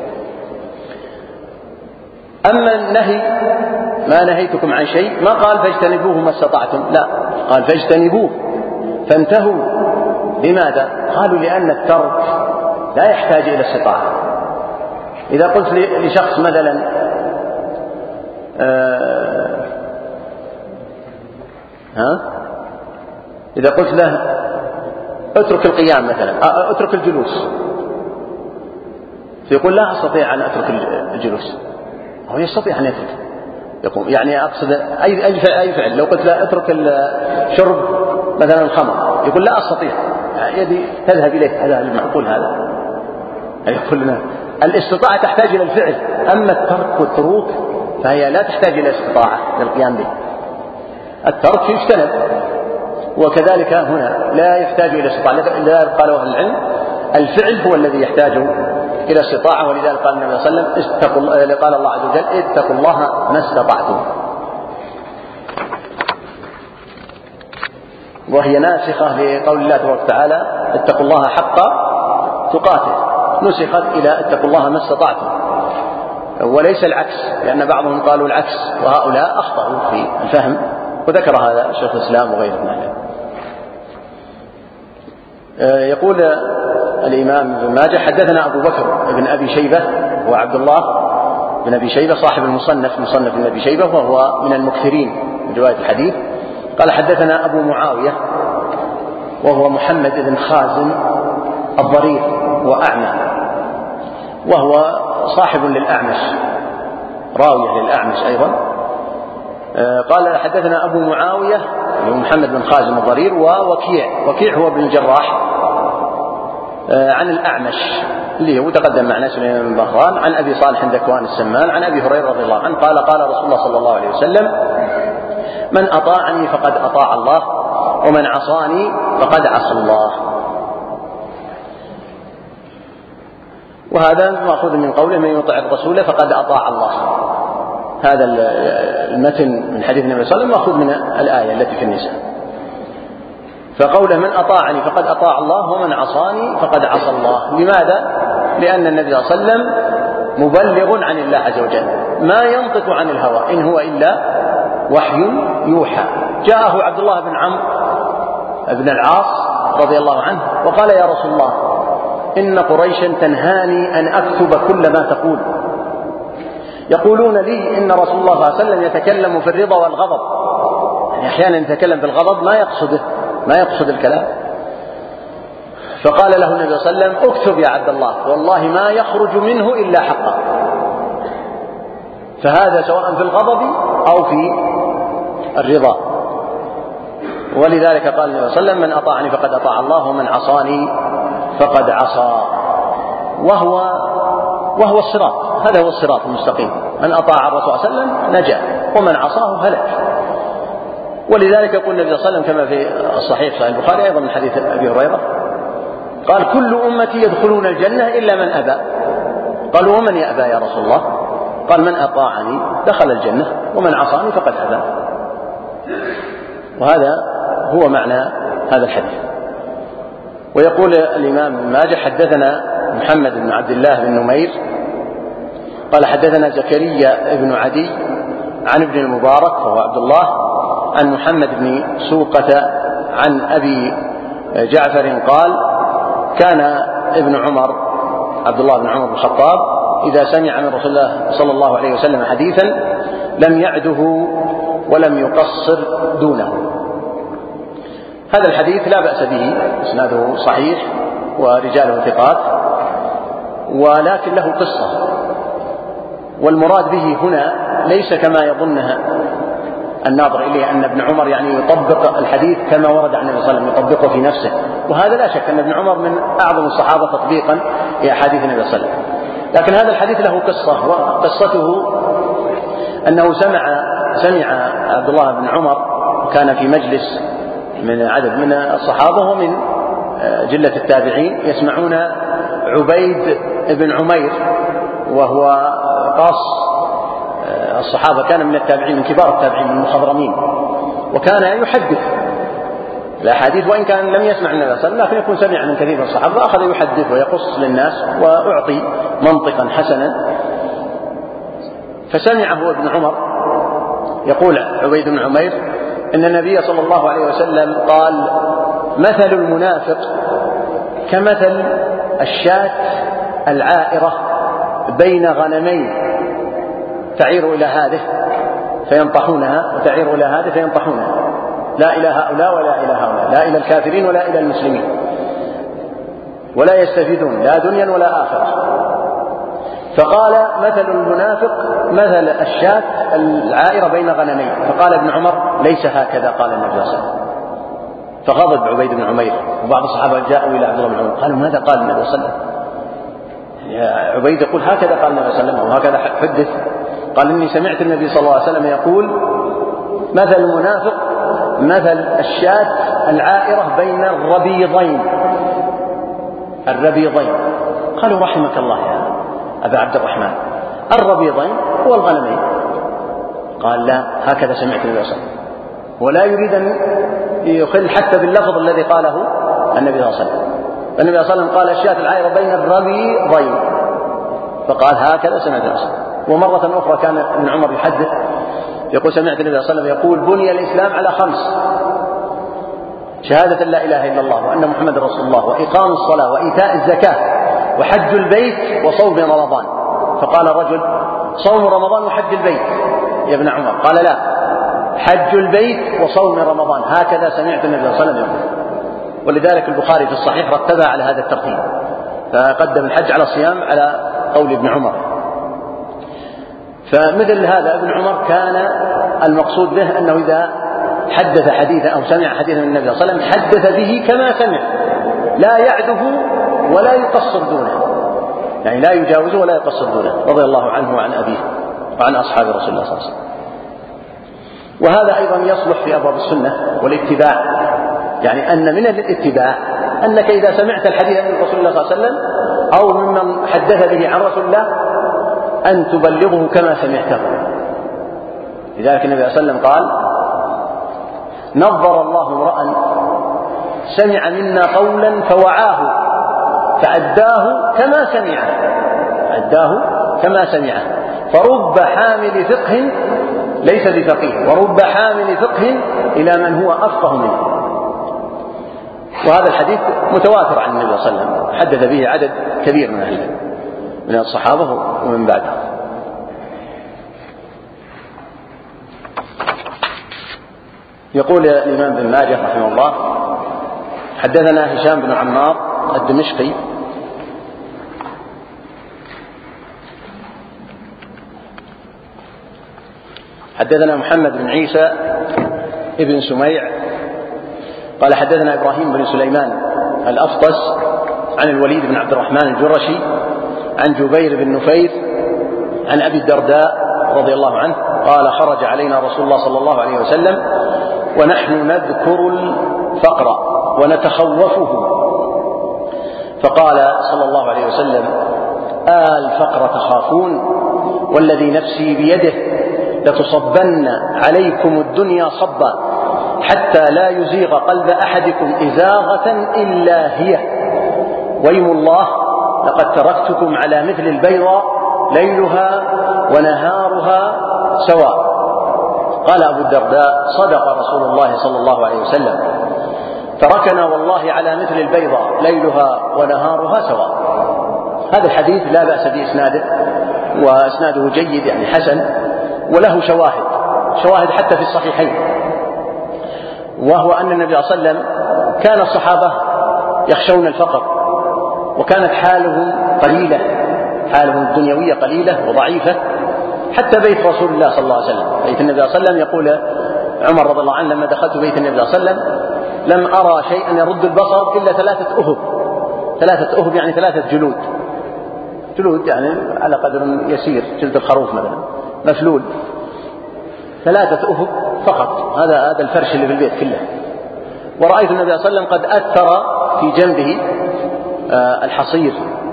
أما النهي ما نهيتكم عن شيء ما قال فاجتنبوه ما استطعتم، لا، قال فاجتنبوه فانتهوا. لماذا؟ قالوا لأن الترك لا يحتاج إلى استطاعة. إذا قلت لشخص مثلا إذا قلت له اترك القيام مثلا، اترك الجلوس، فيقول لا أستطيع أن أترك الجلوس، هو يستطيع أن يترك، يقوم يعني أقصد أي فعل. لو قلت له اترك الشرب مثلا الخمر، يقول لا أستطيع، يدي تذهب إليه، هذا المعقول هذا. يقول لنا الاستطاعة تحتاج إلى الفعل، أما الترك والتروك فهي لا تحتاج إلى استطاعة للقيام به. الترك يجتنب، وكذلك هنا لا يحتاج إلى استطاعة. لذلك قالوا أهل العلم الفعل هو الذي يحتاج إلى استطاعة، ولذلك قال النبي صلى الله عليه وسلم قال الله عز وجل: اتقوا الله ما استطعتم. وهي ناسخة لقول الله تبارك وتعالى: اتقوا الله حق تقاته، نسخت إلى اتقوا الله ما استطعتم، وليس العكس، لأن بعضهم قالوا العكس وهؤلاء أخطأوا في الفهم، وذكر هذا شيخ الإسلام وغيره من أهله. يقول الإمام ابن ماجه: حدثنا أبو بكر بن أبي شيبة وعبد الله بن أبي شيبة صاحب المصنف، مصنف بن أبي شيبة، وهو من المكثرين من رواية الحديث. قال: حدثنا أبو معاوية وهو محمد بن خازم الضرير وأعمى، وهو صاحب للأعمش، راوية للأعمش أيضا. قال: حدثنا أبو معاوية محمد بن خازم الضرير ووكيع هو بن الجراح عن الأعمش اللي هو تقدم معنا سليمان بن بهران عن أبي صالح ذكوان السمان عن أبي هريرة رضي الله عنه قال: قال رسول الله صلى الله عليه وسلم: من أطاعني فقد أطاع الله، ومن عصاني فقد عصى الله. وهذا مأخوذ من قوله: من يطع الرسول فقد أطاع الله. هذا المتن من حديث النبي صلى الله عليه وسلم مأخوذ من الآية التي في النساء. فقوله: من أطاعني فقد أطاع الله، ومن عصاني فقد عصى الله. لماذا؟ لأن النبي صلى الله عليه وسلم مبلغ عن الله عز وجل، ما ينطق عن الهوى، إن هو إلا وحي يوحى. جاءه عبد الله بن عمرو بن العاص رضي الله عنه وقال: يا رسول الله، إن قريشا تنهاني أن أكتب كل ما تقول، يقولون لي إن رسول الله صلى الله عليه وسلم يتكلم في الرضا والغضب، يعني أحيانا يتكلم في الغضب ما يقصد الكلام. فقال له النبي صلى الله عليه وسلم: اكتب يا عبد الله، والله ما يخرج منه إلا حقا. فهذا سواء في الغضب أو في الرضا. ولذلك قال النبي صلى الله عليه وسلم: من أطاعني فقد أطاع الله، ومن عصاني فقد عصى. وهو الصراط، هذا هو الصراط المستقيم. من أطاع الرسول صلى الله عليه وسلم نجا، ومن عصاه هلك. ولذلك يقول النبي صلى الله عليه وسلم كما في الصحيح صحيح البخاري أيضا من حديث أبي هريرة قال: كل أمتي يدخلون الجنة إلا من أبى. قالوا: ومن يأبى يا رسول الله؟ قال: من أطاعني دخل الجنة، ومن عصاني فقد أبى. وهذا هو معنى هذا الحديث. ويقول الإمام ابن ماجه: حدثنا محمد بن عبد الله بن نمير قال: حدثنا زكريا بن عدي عن ابن المبارك وهو عبد الله عن محمد بن سوقة عن أبي جعفر قال: كان ابن عمر عبد الله بن عمر بن الخطاب إذا سمع من رسول الله صلى الله عليه وسلم حديثا لم يعده ولم يقصر دونه. هذا الحديث لا بأس به، إسناده صحيح ورجاله ثقات، ولكن له قصة. والمراد به هنا ليس كما يظنها الناظر إليه أن ابن عمر يعني يطبق الحديث كما ورد عن النبي صلى الله عليه وسلم، يطبقه في نفسه، وهذا لا شك أن ابن عمر من أعظم الصحابة تطبيقا لأحاديث النبي صلى الله عليه وسلم. لكن هذا الحديث له قصة، وقصته أنه سمع سمع عبد الله بن عمر، كان في مجلس من عدد من الصحابة ومن جلة التابعين يسمعون عبيد بن عمير، وهو قاص الصحابة، كان من التابعين، من كبار التابعين، من المخضرمين، وكان يحدث الأحاديث وإن كان لم يسمع النبي صلى الله عليه وسلم، لكن يكون سمع من كثير من الصحابة، أخذ يحدث ويقص للناس وأعطي منطقا حسنا. فسمعه ابن عمر يقول عبيد بن عمير إن النبي صلى الله عليه وسلم قال: مثل المنافق كمثل الشاة العائرة بين غنمين، تعير إلى هذه فينطحونها وتعير إلى هذه فينطحونها، لا إلى هؤلاء ولا إلى هؤلاء، لا إلى الكافرين ولا إلى المسلمين، ولا يستفيدون لا دنيا ولا آخرة. فقال: مثل المنافق مثل الشاة العائرة بين غنمين. فقال ابن عمر: ليس هكذا قال النبي صلى الله عليه وسلم. فغضب عبيد بن عمير، وبعض الصحابة جاءوا إلى عبد الله بن عمر قالوا: ماذا قال النبي صلى الله عليه وسلم؟ عبيد يقول: هكذا قال النبي صلى الله عليه وسلم وهكذا حدث. قال: إني سمعت النبي صلى الله عليه وسلم يقول: مثل المنافق مثل الشاة العائرة بين الربيضين. الربيضين، قالوا: رحمك الله يا أبا عبد الرحمن، الربيضين هو الغنمين. قال: لا، هكذا سمعت النبي صلى الله عليه وسلم، ولا يريد أن يخل حتى باللفظ الذي قاله النبي صلى الله عليه وسلم. النبي صلى الله عليه وسلم قال: الشاة العائرة بين الربيضين، فقال: هكذا سمعت النبي صلى الله عليه وسلم. ومرة أخرى كان ابن عمر يحدث يقول: سمعت النبي صلى الله عليه وسلم يقول: بني الإسلام على 5: شهادة لا إله إلا الله وأن محمد رسول الله، وإقام الصلاة، وإيتاء الزكاة، وحج البيت، وصوم رمضان. فقال رجل: صوم رمضان وحج البيت يا ابن عمر؟ قال: لا، حج البيت وصوم رمضان، هكذا سمعت النبي صلى الله عليه وسلم يقول. ولذلك البخاري في الصحيح رتبها على هذا الترتيب، فقدم الحج على الصيام على قول ابن عمر. فمثل هذا ابن عمر كان المقصود به أنه إذا حدث حديثا أو سمع حديثا من النبي صلى الله عليه وسلم حدث به كما سمع، لا يعده ولا يقصر دونه، يعني لا يجاوزه ولا يقصر دونه، رضي الله عنه وعن أبيه وعن أصحاب رسول الله صلى الله عليه وسلم. وهذا أيضا يصلح في أبواب السنة والاتباع، يعني أن من الاتباع أنك إذا سمعت الحديث من رسول الله صلى الله عليه وسلم أو ممن حدث به عن رسول الله أن تبلغه كما سمعته. لذلك النبي صلى الله عليه وسلم قال: نظر الله امرأ سمع منا قولا فوعاه فأداه كما سمعه، فرب حامل فقه ليس بفقيه، ورب حامل فقه إلى من هو أفقه منه. وهذا الحديث متواتر عن النبي صلى الله عليه وسلم، حدث به عدد كبير من الصحابة ومن بعده. يقول الإمام ابن ماجه رحمه الله: حدثنا هشام بن عمار الدمشقي حدثنا محمد بن عيسى ابن سميع قال حدثنا إبراهيم بن سليمان الأفطس عن الوليد بن عبد الرحمن الجرشي عن جبير بن نفير عن أبي الدرداء رضي الله عنه قال: خرج علينا رسول الله صلى الله عليه وسلم ونحن نذكر الفقر ونتخوفه، فقال صلى الله عليه وسلم: الفقر تخافون، والذي نفسي بيده لتصبن عليكم الدنيا صبا حتى لا يزيغ قلب أحدكم إزاغة إلا هي، ويم الله لقد تركتكم على مثل البيضاء ليلها ونهارها سواء. قال أبو الدرداء: صدق رسول الله صلى الله عليه وسلم، تركنا والله على مثل البيضاء ليلها ونهارها سواء. هذا الحديث لا بأس بإسناده، وإسناده جيد يعني حسن، وله شواهد حتى في الصحيحين، وهو أن النبي صلى الله عليه وسلم كان الصحابة يخشون الفقر، وكانت حالهم الدنيوية قليلة وضعيفة، حتى بيت رسول الله صلى الله عليه وسلم، بيت النبي صلى الله عليه وسلم. يقول عمر رضي الله عنه: لما دخلت بيت النبي صلى الله عليه وسلم لم أرى شيئا يرد البصر إلا 3 أهب. 3 أهب يعني 3 جلود يعني على قدر يسير، جلد الخروف مثلا مفلول. 3 أفق فقط، هذا الفرش اللي في البيت كله. ورأيت النبي صلى الله عليه وسلم قد أثر في جنبه الحصير،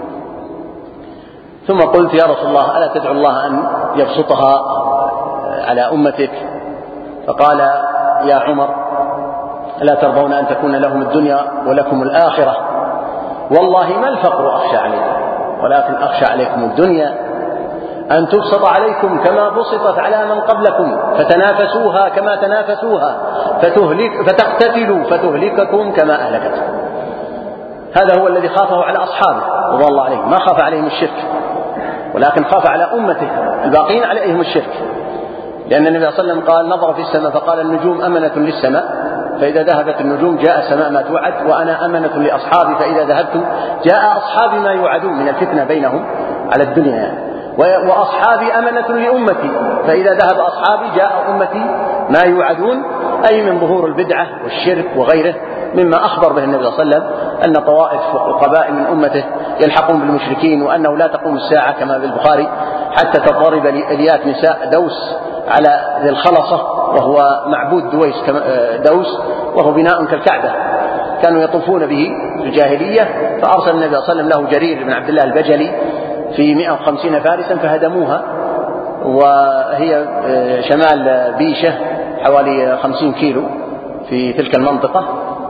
ثم قلت يا رسول الله ألا تدعو الله أن يبسطها على أمتك؟ فقال يا عمر ألا ترضون أن تكون لهم الدنيا ولكم الآخرة؟ والله ما الفقر أخشى عليكم، ولكن أخشى عليكم الدنيا، أن تبسط عليكم كما بسطت على من قبلكم فتنافسوها كما تنافسوها فتقتتلوا فتهلككم كما أهلكتكم. هذا هو الذي خافه على أصحابه رضي الله عليهم، ما خاف عليهم الشرك، ولكن خاف على أمته الباقين عليهم الشرك. لأن النبي صلى الله عليه وسلم قال نظر في السماء فقال النجوم أمنة للسماء، فإذا ذهبت النجوم جاء السماء ما توعد، وأنا أمنة لأصحابي فإذا ذهبت جاء أصحابي ما يوعدون من الفتنة بينهم على الدنيا، وأصحابي أمنة لأمتي فإذا ذهب أصحابي جاء أمتي ما يوعدون، أي من ظهور البدعة والشرك وغيره مما أخبر به النبي صلى الله عليه وسلم أن طوائف وقبائل من أمته يلحقون بالمشركين، وأنه لا تقوم الساعة كما في البخاري حتى تضرب إليات نساء دوس على ذي الخلصة، وهو معبود دوس وهو بناء كالكعبة، كانوا يطوفون به في الجاهلية، فأرسل النبي صلى الله عليه وسلم له جرير بن عبد الله البجلي في 150 فارسا فهدموها، وهي شمال بيشة حوالي 50 كيلو في تلك المنطقة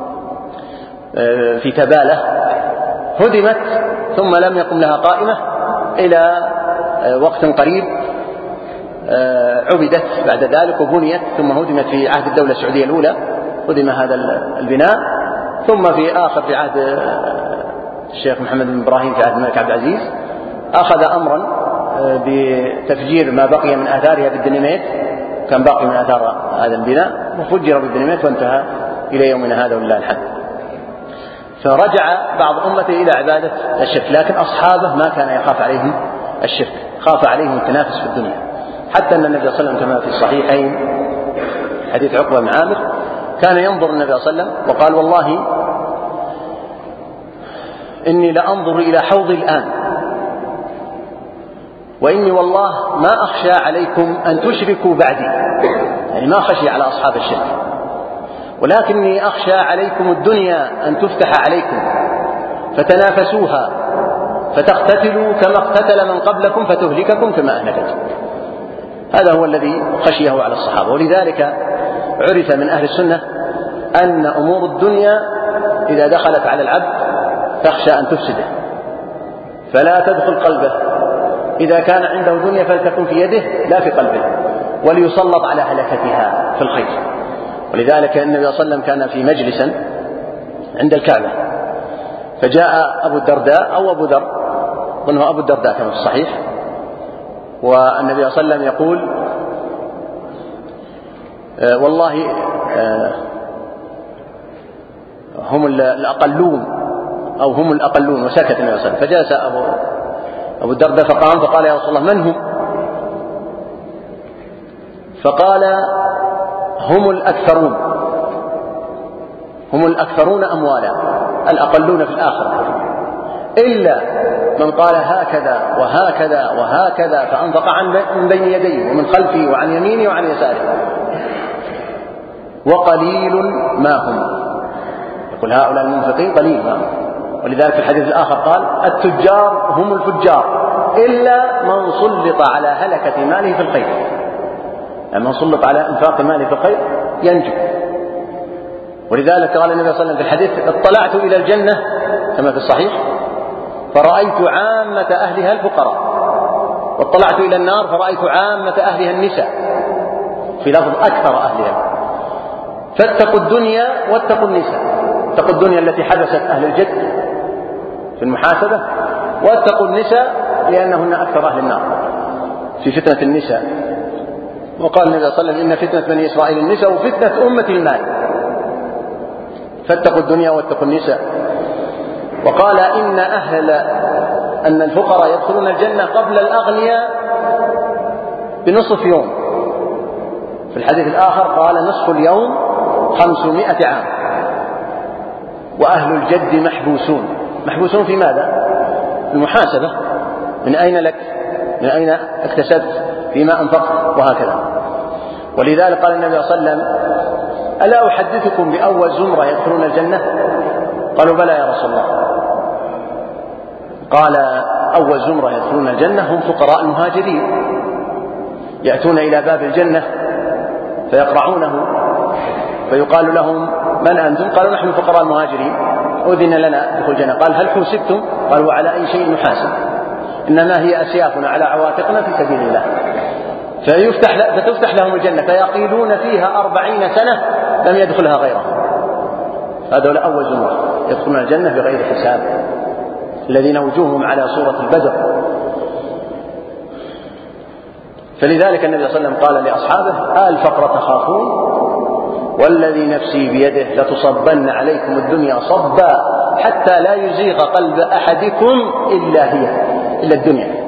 في تبالة، هدمت ثم لم يقم لها قائمة إلى وقت قريب، عبدت بعد ذلك وبنيت ثم هدمت في عهد الدولة السعودية الأولى، هدم هذا البناء، ثم في عهد الشيخ محمد بن إبراهيم في عهد الملك عبد العزيز أخذ أمرا بتفجير ما بقي من آثارها بالديناميت، كان باقي من آثار هذا البناء وفجر بالديناميت وانتهى إلى يومنا هذا ولله الحمد. فرجع بعض أمته إلى عبادة الشرك، لكن أصحابه ما كان يخاف عليهم الشرك، خاف عليهم التنافس في الدنيا، حتى أن النبي صلى الله عليه وسلم كما في الصحيحين حديث عقبة بن عامر كان ينظر النبي صلى الله عليه وسلم وقال والله إني لأنظر إلى حوضي الآن، وإني والله ما أخشى عليكم أن تشركوا بعدي، يعني ما خشي على أصحاب الشرك، ولكني أخشى عليكم الدنيا أن تفتح عليكم فتنافسوها فتقتتلوا كما اقتتل من قبلكم فتهلككم كما أهلكتكم. هذا هو الذي خشيه على الصحابة. ولذلك عرف من أهل السنة أن أمور الدنيا إذا دخلت على العبد تخشى أن تفسده فلا تدخل قلبه، إذا كان عنده دنيا فلتكن في يده لا في قلبه، وليسلط على هلكتها في الخير. ولذلك النبي صلى الله عليه وسلم كان في مجلس عند الكعبة، فجاء أبو الدرداء أو أبو ذر، ظنه أبو الدرداء كما في الصحيح، والنبي صلى الله عليه وسلم يقول والله هم الأقلون أو هم الأقلون، وسكت النبي صلى الله عليه وسلم. فجلس أبو الدرداء فقام فقال يا رسول الله من هم؟ فقال هم الأكثرون، هم الأكثرون أموالا الأقلون في الآخرة، إلا من قال هكذا وهكذا وهكذا فأنفق من بين يديه ومن خلفه وعن يمينه وعن يساره، وقليل ما هم. يقول هؤلاء المنفقين قليل ما هم. ولذلك في الحديث الآخر قال التجار هم الفجار إلا من سلط على هلكة ماله في الخير، يعني من سلط على انفاق ماله في الخير ينجو. ولذلك قال النبي صلى الله عليه وسلم في الحديث اطلعت إلى الجنة كما في الصحيح فرأيت عامة أهلها الفقراء، واطلعت إلى النار فرأيت عامة أهلها النساء، في لفظ أكثر أهلها. فاتقوا الدنيا واتقوا النساء، اتقوا الدنيا التي حبست أهل الجد في المحاسبة، واتقوا النساء لأنهن أكثر أهل النار في فتنة النساء. وقال النبي صلى الله عليه وسلم إن فتنة بني إسرائيل النساء وفتنة أمة المال، فاتقوا الدنيا واتقوا النساء. وقال أن الفقراء يدخلون الجنة قبل الأغنياء بنصف يوم، في الحديث الآخر قال نصف اليوم 500 عام. وأهل الجد محبوسون في ماذا؟ المحاسبة، من أين لك، من أين اكتسبت، فيما أنفقت، وهكذا. ولذلك قال النبي صلى الله عليه وسلم: ألا أحدثكم بأول زمرة يدخلون الجنة؟ قالوا: بلى يا رسول الله. قال: أول زمرة يدخلون الجنة هم فقراء المهاجرين، يأتون إلى باب الجنة فيقرعونه فيقال لهم: من أنتم؟ قالوا: نحن فقراء المهاجرين أذن لنا دخول الجنة. قال: هل حوسبتم؟ قالوا: على أي شيء نحاسب؟ إنما هي أسيافنا على عواتقنا في سبيل الله. فتفتح لهم الجنة فيقيلون فيها 40 سنة لم يدخلها غيرهم. هذا أول زمرة يدخلون الجنة بغير حساب، الذين وجوههم على صورة البدر. فلذلك النبي صلى الله عليه وسلم قال لأصحابه: الفقر تخافون والذي نفسي بيده لتصبن عليكم الدنيا صبا حتى لا يزيغ قلب أحدكم إلا الدنيا.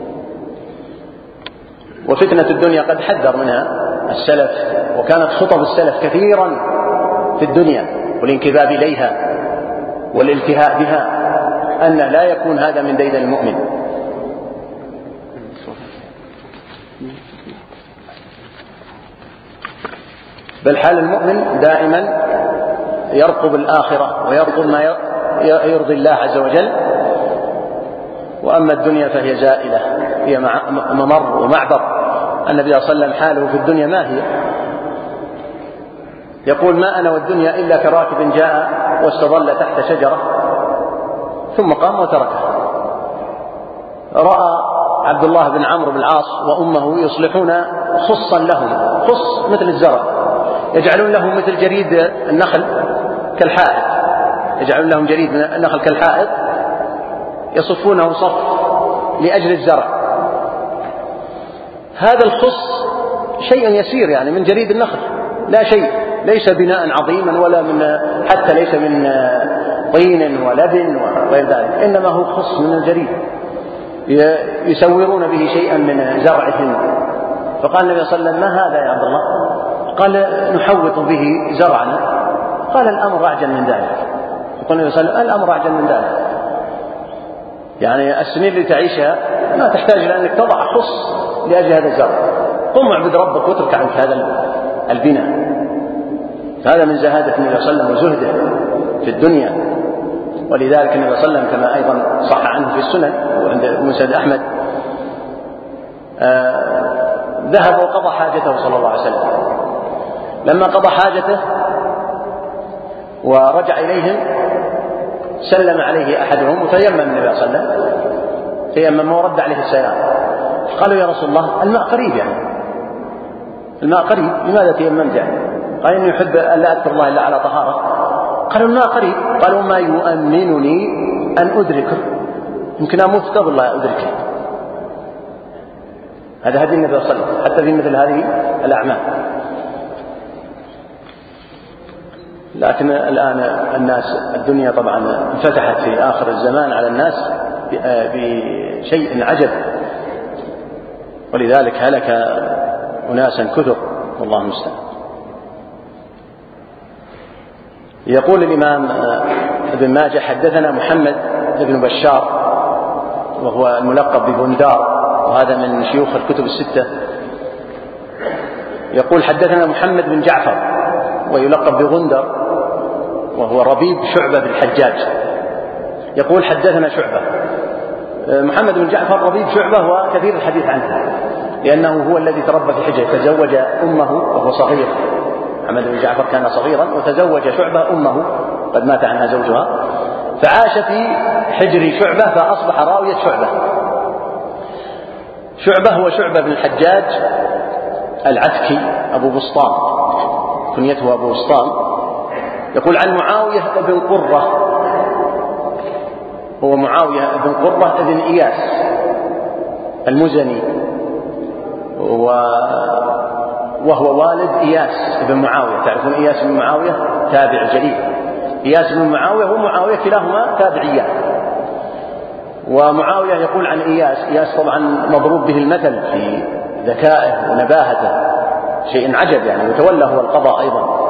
وفتنة الدنيا قد حذر منها السلف، وكانت خطب السلف كثيرا في الدنيا والانكباب إليها والالتهاء بها، أن لا يكون هذا من ديدن المؤمن. بل حال المؤمن دائما يرقب الآخرة ويرقب ما يرضي الله عز وجل. وأما الدنيا فهي زائلة، هي ممر ومعبر. النبي صلى الله عليه وسلم حاله في الدنيا ما هي، يقول: ما أنا والدنيا إلا كراكب جاء واستظل تحت شجرة ثم قام وتركها. رأى عبد الله بن عمرو بن العاص وأمه يصلحون خصا لهم، خص مثل الزرع، يجعلون له مثل جريد النخل كالحائط، يجعلون لهم جريد النخل كالحائط يصفونه صف لأجل الزرع. هذا الخص شيء يسير يعني من جريد النخل، لا شيء، ليس بناء عظيما ولا حتى ليس من طين ولبن وغير ذلك، إنما هو خص من الجريد يسورون به شيئا من زرعهم. فقال النبي صلى الله عليه وسلم: ما هذا يا عبد الله؟ قال: نحوط به زرعنا. قال: الأمر أعجل من ذلك. يقول النبي صلى الله عليه وسلم: الأمر أعجل من ذلك، يعني السنين اللي تعيشها ما تحتاج إلى أنك تضع خص لأجل هذا الزرع. قم اعبد ربك واترك عنك هذا البناء. هذا من زهادة النبي صلى الله عليه وسلم وزهده في الدنيا. ولذلك النبي صلى الله عليه وسلم كما أيضا صح عنه في السنن وعند مسند أحمد ذهب وقضى حاجته صلى الله عليه وسلم. لما قضى حاجته ورجع إليهم سلم عليه أحدهم وتيمم النبي صلى الله عليه وسلم، تيمم ورد عليه السلام. قالوا: يا رسول الله الماء قريب، يعني الماء قريب، لماذا تيممت يعني؟ قال: إني يحب أن لا أذكر الله إلا على طهارة. قالوا: الماء قريب. قالوا: ما يؤمنني أن أدركه، يمكن أموت قبل الله أدركه. هذا هدي النبي صلى الله عليه وسلم حتى في مثل هذه الأعمال. لكن الآن الناس الدنيا طبعا انفتحت في آخر الزمان على الناس بشيء عجب، ولذلك هلك أناسا كثر والله المستعان. يقول الإمام ابن ماجه: حدثنا محمد بن بشار وهو الملقب ببندار، وهذا من شيوخ الكتب الستة. يقول: حدثنا محمد بن جعفر ويلقب بغندر وهو ربيب شعبة بالحجاج. يقول: حدثنا شعبة. محمد بن جعفر ربيب شعبة وكثير الحديث عنه، لأنه هو الذي تربى في حجره، تزوج أمه وهو صغير. محمد بن جعفر كان صغيرا وتزوج شعبة أمه، قد مات عنها زوجها، فعاش في حجر شعبة فأصبح راوية شعبة. شعبة هو شعبة بن الحجاج العتكي أبو بسطام، كنيته أبو بسطام. يقول عن معاوية بن قرة، هو معاوية بن قرة بن إياس المزني، وهو والد إياس بن معاوية. تعرفون إياس بن معاوية تابع جليل، إياس بن معاوية ومعاوية كلاهما تابعيان. ومعاوية يقول عن إياس طبعا مضروب به المثل في ذكائه ونباهته، شيء عجب يعني، وتولى هو القضاء أيضا.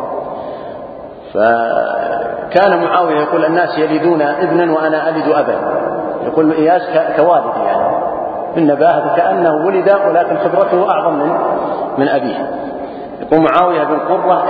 فكان معاوية يقول: الناس يلدون ابنا وأنا ألد أبا. يقول إياس كوالدي يعني، من نباهة كأنه ولد ولكن خبرته أعظم من أبيه. يقول معاوية بن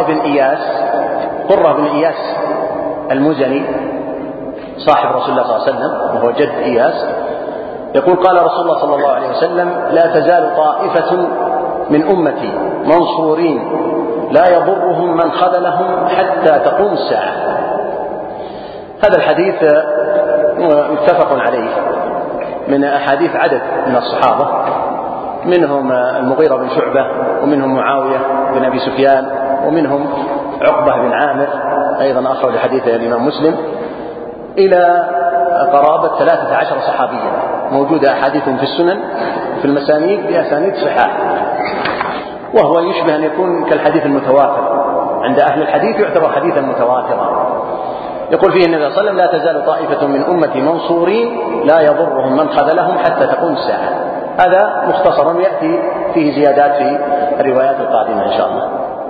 قرة بن إياس المزني صاحب رسول الله صلى الله عليه وسلم وهو جد إياس، يقول قال رسول الله صلى الله عليه وسلم: لا تزال طائفة من أمتي منصورين لا يضرهم من خذلهم حتى تقوم الساعة. هذا الحديث متفق عليه من أحاديث عدد من الصحابة، منهم المغيرة بن شعبة، ومنهم معاوية بن أبي سفيان، ومنهم عقبة بن عامر أيضا أخرج حديث الإمام مسلم، إلى قرابة 13 صحابيا موجودة أحاديثهم في السنن في المسانيد بأسانيد صحاح، وهو يشبه أن يكون كالحديث المتواتر، عند أهل الحديث يعتبر حديثا متواترا. يقول فيه النبي صلى الله عليه وسلم: لا تزال طائفة من أمتي منصورين لا يضرهم من خذلهم حتى تقوم الساعة. هذا مختصر يأتي فيه زيادات في الروايات القادمة إن شاء الله.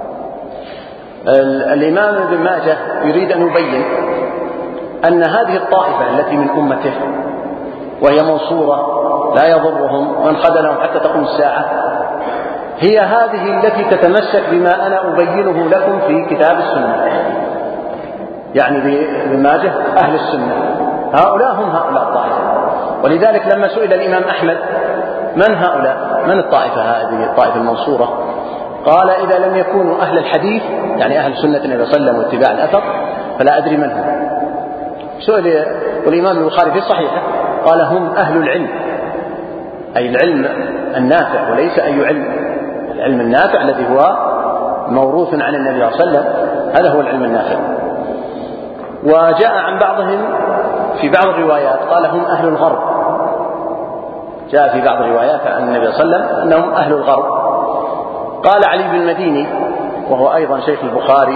الإمام ابن ماجه يريد أن يبين أن هذه الطائفة التي من أمته وهي منصورة لا يضرهم من خذلهم حتى تقوم الساعة هي هذه التي تتمسك بما أنا أبينه لكم في كتاب السنة، يعني بابن ماجه أهل السنة، هؤلاء هم هؤلاء الطائفة. ولذلك لما سئل الإمام أحمد: من هؤلاء؟ من الطائفة هذه الطائفة المنصورة؟ قال: إذا لم يكونوا أهل الحديث، يعني أهل سنة النبي صلى الله عليه وسلم واتباع الأثر، فلا أدري من هم. سئل والإمام البخاري في صحيحه قال: هم أهل العلم، أي العلم النافع، وليس أي علم، العلم النافع الذي هو موروث عن النبي صلى الله عليه وسلم، هذا هو العلم النافع. وجاء عن بعضهم في بعض الروايات قال: هم أهل الغرب. جاء في بعض الروايات عن النبي صلى الله عليه وسلم أنهم أهل الغرب. قال علي بن المديني وهو أيضا شيخ البخاري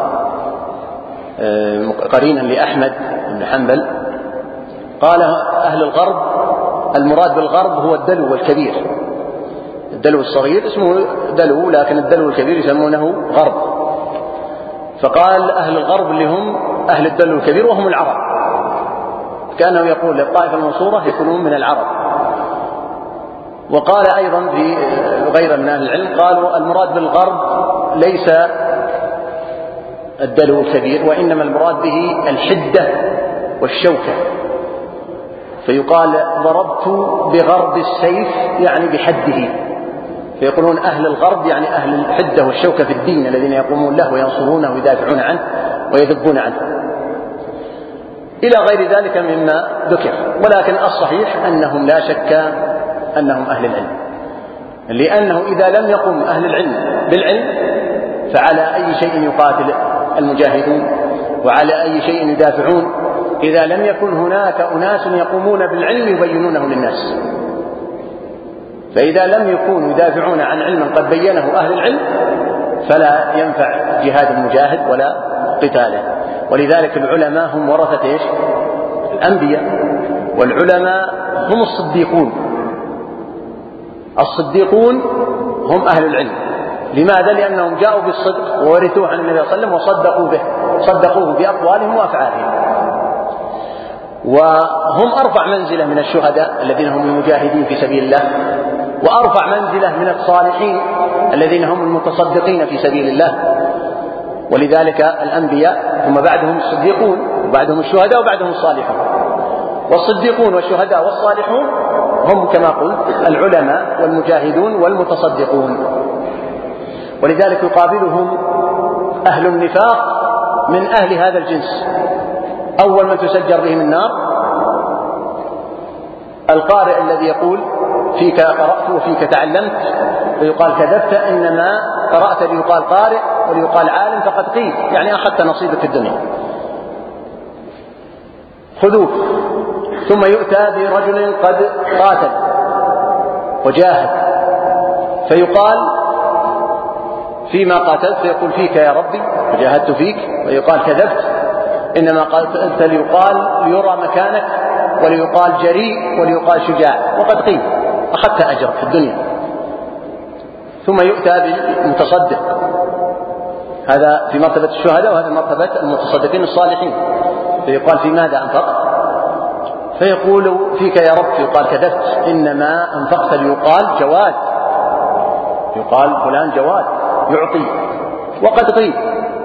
وقرينا لأحمد بن حنبل، قال: أهل الغرب المراد بالغرب هو الدلو الكبير، الدلو الصغير اسمه دلو، لكن الدلو الكبير يسمونه غرب. فقال: أهل الغرب اللي هم أهل الدلو الكبير وهم العرب، كأنه يقول للطائفة المنصورة يكونون من العرب. وقال أيضا في غير من أهل العلم قالوا: المراد بالغرب ليس الدلو الكبير، وإنما المراد به الحدة والشوكة، فيقال: ضربت بغرب السيف، يعني بحده. فيقولون أهل الغرب يعني أهل الحدة والشوكة في الدين، الذين يقومون له وينصرونه ويدافعون عنه ويذبون عنه، إلى غير ذلك مما ذكر. ولكن الصحيح أنهم لا شك أنهم أهل العلم، لأنه إذا لم يقم أهل العلم بالعلم فعلى أي شيء يقاتل المجاهدون وعلى أي شيء يدافعون إذا لم يكن هناك أناس يقومون بالعلم يبينونه للناس. فإذا لم يكونوا يدافعون عن علم قد بينه أهل العلم فلا ينفع جهاد المجاهد ولا قتاله. ولذلك العلماء هم ورثة إيش؟ الأنبياء، والعلماء هم الصديقون. الصديقون هم أهل العلم. لماذا؟ لأنهم جاءوا بالصدق وورثوه عن النبي صلى الله عليه وسلم وصدقوا به، صدقوه بأقوالهم وأفعالهم، وهم أرفع منزلة من الشهداء الذين هم المجاهدين في سبيل الله، وأرفع منزلة من الصالحين الذين هم المتصدقين في سبيل الله. ولذلك الأنبياء ثم بعدهم الصديقون وبعدهم الشهداء وبعدهم الصالحون، والصديقون والشهداء والصالحون هم كما قلت العلماء والمجاهدون والمتصدقون. ولذلك يقابلهم أهل النفاق من أهل هذا الجنس. أول من تسجر بهم النار القارئ الذي يقول: فيك قرأت وفيك تعلمت، فيقال كذبت، إنما قرأت ليقال قارئ وليقال عالم فقد قيل، يعني أخذت نصيبك في الدنيا. خذوه. ثم يؤتى برجل قد قاتل وجاهد، فيقال: فيما قاتلت، فيقول: فيك يا ربي وجاهدت فيك، ويقال كذبت، إنما قاتلت ليقال ليرى مكانك وليقال جريء وليقال شجاع، وقد قيل أخذت أجرك في الدنيا. ثم يؤتى بالمتصدق، هذا في مرتبة الشهداء وهذا مرتبة المتصدقين الصالحين، فيقال: في ماذا أنفقت؟ فيقول فيك يا رب، فيقال كذبت، إنما أنفقت ليقال جواد، يقال فلان جواد يعطي وقد قيل.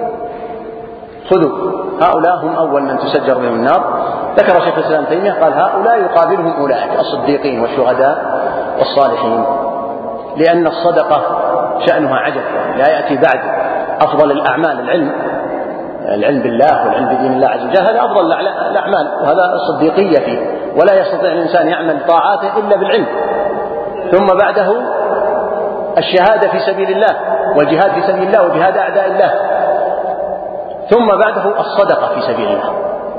خذوا هؤلاء هم أول من تسجر بهم النار. ذكر شيخ الإسلام تيمية قال هؤلاء يقابلهم أولئك الصديقين والشهداء والصالحين، لأن الصدقة شأنها عجب، لا يأتي بعد أفضل الأعمال العلم بالله والعلم بدين الله عز وجل، هذا أفضل الأعمال وهذا الصديقية فيه، ولا يستطيع الإنسان يعمل طاعاته إلا بالعلم، ثم بعده الشهادة في سبيل الله والجهاد في سبيل الله وجهاد أعداء الله، ثم بعده الصدقة في سبيل الله.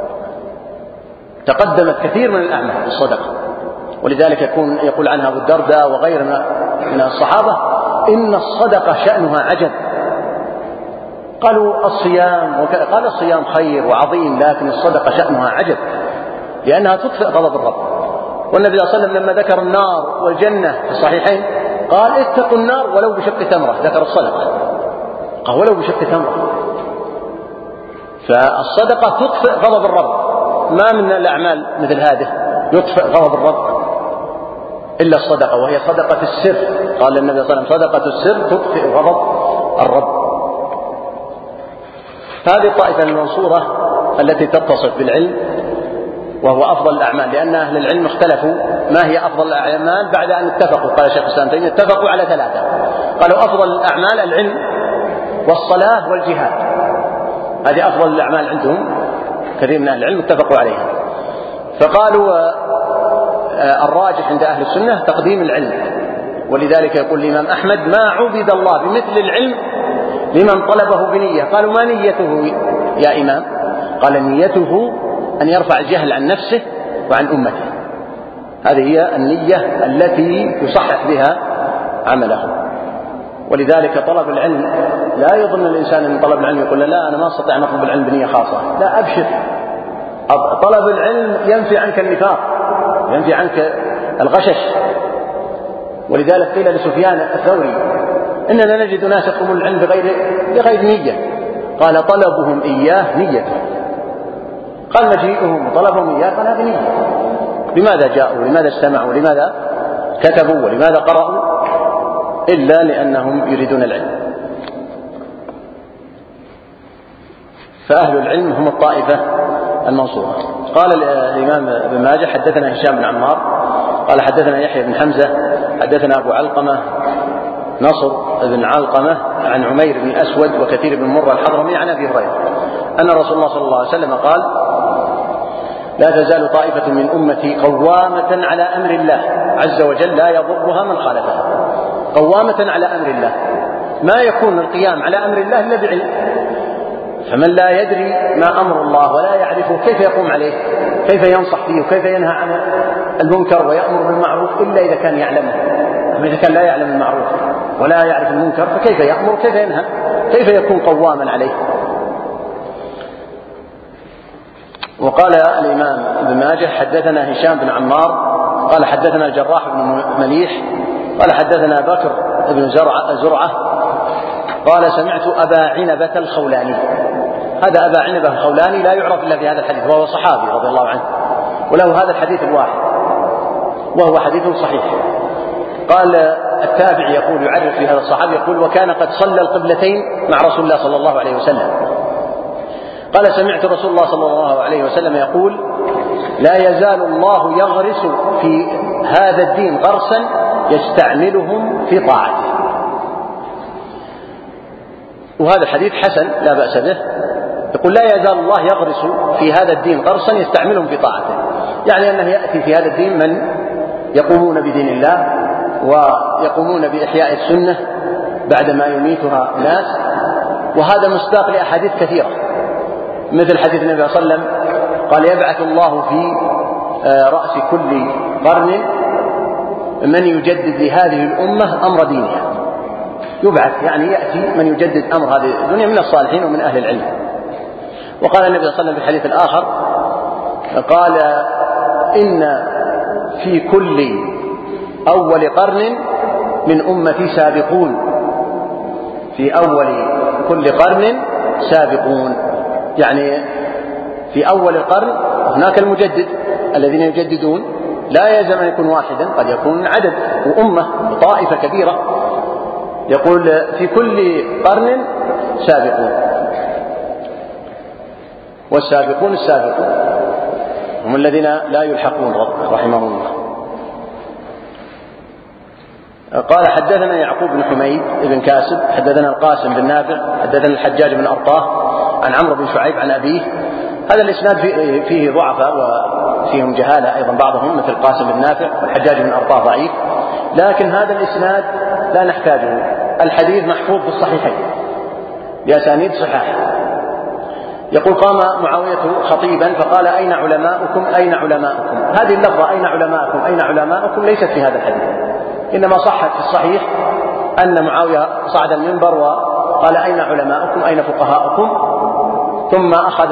تقدمت كثير من الأعمال الصدقة، ولذلك يقول عنها أبو الدرداء وغيره من الصحابة إن الصدقة شأنها عجب. قالوا الصيام، قال الصيام خير وعظيم، لكن الصدقة شأنها عجب لأنها تطفئ غضب الرب. والنبي صلى الله عليه وسلم لما ذكر النار والجنة في الصحيحين قال اتقوا النار ولو بشق تمرة، ذكر الصدقة قال ولو بشق تمرة. فالصدقة تطفئ غضب الرب، ما من الأعمال مثل هذه يطفئ غضب الرب إلا الصدقة، وهي صدقة السر. قال النبي صلى الله عليه وسلم صدقة السر تطفئ غضب الرب. هذه الطائفة المنصورة التي تتصف بالعلم وهو أفضل الأعمال، لأن أهل العلم اختلفوا ما هي أفضل الأعمال بعد أن اتفقوا. قال شيخ الإسلام تيمية اتفقوا على 3، قالوا أفضل الأعمال العلم والصلاة والجهاد، هذه أفضل الأعمال عندهم، كثير من أهل العلم اتفقوا عليها. فقالوا الراجح عند أهل السنة تقديم العلم، ولذلك يقول الإمام أحمد ما عبد الله بمثل العلم لمن طلبه بنية. قالوا ما نيته يا إمام؟ قال نيته أن يرفع الجهل عن نفسه وعن أمته، هذه هي النية التي يصحح بها عمله. ولذلك طلب العلم لا يظن الإنسان أن طلب العلم يقول لا أنا ما أستطيع أن أطلب العلم بنية خاصة، لا أبشر، طلب العلم ينفي عنك النفاق، ينفي عنك الغشش. ولذلك قيل لسفيان الثوري إننا نجد ناس يطلبون العلم بغير نية، قال طلبهم إياه نيته، قال مجيئهم وطلبهم إياه قال هذه نية. لماذا جاءوا؟ لماذا استمعوا؟ لماذا كتبوا؟ ولماذا قرأوا؟ إلا لأنهم يريدون العلم. فأهل العلم هم الطائفة المنصورة. قال الإمام ابن ماجه حدثنا هشام بن عمار قال حدثنا يحيى بن حمزة حدثنا أبو علقمة نصر بن علقمة عن عمير بن أسود وكثير بن مرة الحضرمي عن أبي هريرة أن رسول الله صلى الله عليه وسلم قال لا تزال طائفة من أمتي قوامة على أمر الله عز وجل لا يضرها من خالفها. قوامة على أمر الله، ما يكون القيام على أمر الله إلا بعلم، فمن لا يدري ما أمر الله ولا يعرفه كيف يقوم عليه، كيف ينصح فيه وكيف ينهى عن المنكر ويأمر بالمعروف إلا إذا كان يعلمه. أما إذا كان لا يعلم المعروف ولا يعرف المنكر فكيف يأمر كيف ينهى، كيف يكون قواما عليه. وقال الإمام ابن ماجه حدثنا هشام بن عمار قال حدثنا الجراح بن مليح قال حدثنا بكر بن زرعة قال سمعت أبا عنبة الخولاني. هذا أبا عنبة الخولاني لا يعرف إلا في هذا الحديث، وهو صحابي رضي الله عنه، وله هذا الحديث الواحد وهو حديث صحيح. قال التابعي يقول يعرف في هذا الصحابي يقول وكان قد صلى القبلتين مع رسول الله صلى الله عليه وسلم. قال سمعت رسول الله صلى الله عليه وسلم يقول لا يزال الله يغرس في هذا الدين غرسا يستعملهم في طاعته. وهذا الحديث حسن لا بأس به. يقول لا يزال الله يغرس في هذا الدين غرسا يستعملهم في طاعته، يعني أنه يأتي في هذا الدين من يقومون بدين الله ويقومون بإحياء السنة بعدما يميتها ناس. وهذا مصداق لأحاديث كثيرة مثل حديث النبي صلى الله عليه وسلم قال يبعث الله في رأس كل قرن من يجدد لهذه الأمة أمر دينها. يبعث يعني يأتي من يجدد أمر هذه الدنيا من الصالحين ومن أهل العلم. وقال النبي صلى الله عليه وسلم في الحديث الآخر قال إن في كل أول قرن من أمتي سابقون، في أول كل قرن سابقون، يعني في أول القرن هناك المجدد الذين يجددون لا يلزم أن يكون واحدا، قد يكون عدد وأمة وطائفة كبيرة. يقول في كل قرن سابقون، والسابقون السابقون هم الذين لا يلحقون رحمهم الله. قال حدثنا يعقوب بن حميد بن كاسب حدثنا القاسم بن نافع حدثنا الحجاج بن أرطاه عن عمرو بن شعيب عن أبيه. هذا الإسناد فيه ضعفاء وفيهم جهالة أيضا بعضهم، مثل القاسم بن نافع والحجاج بن أرطاه ضعيف، لكن هذا الإسناد لا نحتاجه، الحديث محفوظ في الصحيحين بأسانيد صحاح. يقول قام معاوية خطيبا فقال أين علماؤكم أين علماؤكم. هذه اللفظة أين علماؤكم أين علماؤكم ليست في هذا الحديث، إنما صحت في الصحيح أن معاوية صعد المنبر وقال أين علماؤكم أين فقهاؤكم، ثم أخذ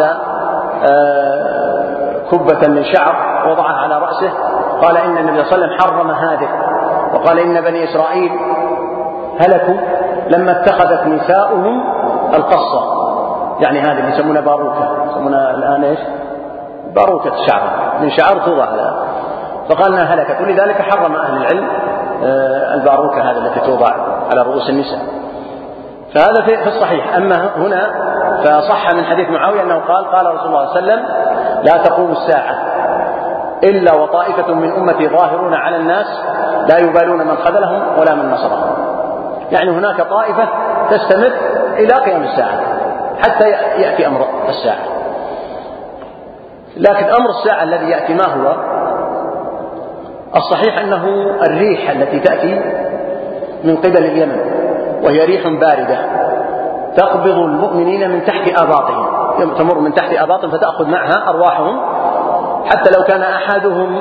كبة من شعر وضعها على رأسه، قال إن النبي صلى الله عليه وسلم حرم هذه، وقال إن بني إسرائيل هلكوا لما اتخذت نساؤهم القصة، يعني هذه اللي يسمونها باروكة، يسمونها الآن إيش؟ باروكة الشعر، من شعر توضع على، فقال إنها هلكت، ولذلك حرم أهل العلم الباروكة هذه التي توضع على رؤوس النساء. فهذا في الصحيح. أما هنا فصح من حديث معاوية أنه قال رسول الله صلى الله عليه وسلم لا تقوم الساعة إلا وطائفة من أمتي ظاهرون على الناس لا يبالون من خذلهم ولا من نصرهم، يعني هناك طائفة تستمر إلى قيام الساعة حتى يأتي أمر الساعة. لكن أمر الساعة الذي يأتي ما هو؟ الصحيح أنه الريح التي تأتي من قبل اليمن، وهي ريح باردة تقبض المؤمنين من تحت آباطهم، تمر من تحت آباطهم فتأخذ معها أرواحهم، حتى لو كان أحدهم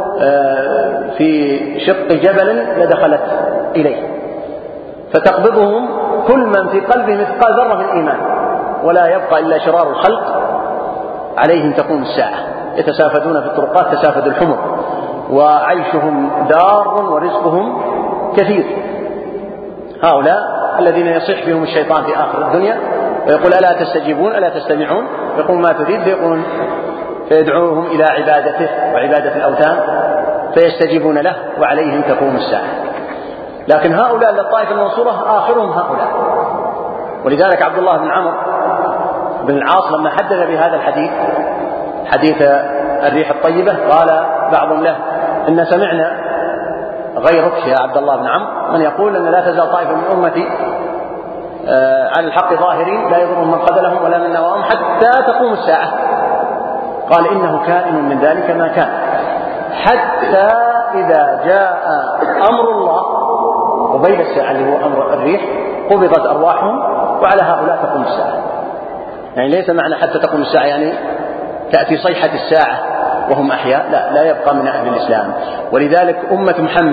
في شق جبل لدخلت إليه، فتقبضهم كل من في قلبه مثقال ذرة من إيمان، ولا يبقى إلا شرار الخلق عليهم تقوم الساعة، يتسافدون في الطرقات تسافد الحمر، وعيشهم دار ورزقهم كثير. هؤلاء الذين يصيح بهم الشيطان في آخر الدنيا ويقول ألا تستجيبون ألا تستمعون، يقول ما تريد، فيقول فيدعوهم إلى عبادته وعبادة الأوثان فيستجيبون له وعليهم تقوم الساعة. لكن هؤلاء الطائفة المنصورة آخرهم هؤلاء. ولذلك عبد الله بن عمرو بن العاص لما حدث بهذا الحديث، حديث الريح الطيبة، قال بعضهم له إن سمعنا غيرك يا عبد الله بن عمرو من يقول أن لا تزال طائفة من أمتي على الحق ظاهرين لا يضرهم من خذلهم ولا من نواهم حتى تقوم الساعة. قال إنه كائن من ذلك ما كان، حتى إذا جاء أمر الله وبين الساعة اللي هو أمر الريح قبضت أرواحهم، وعلى هؤلاء تقوم الساعة. يعني ليس معنى حتى تقوم الساعة يعني تأتي صيحة الساعة وهم أحياء، لا يبقى من أهل الإسلام. ولذلك أمة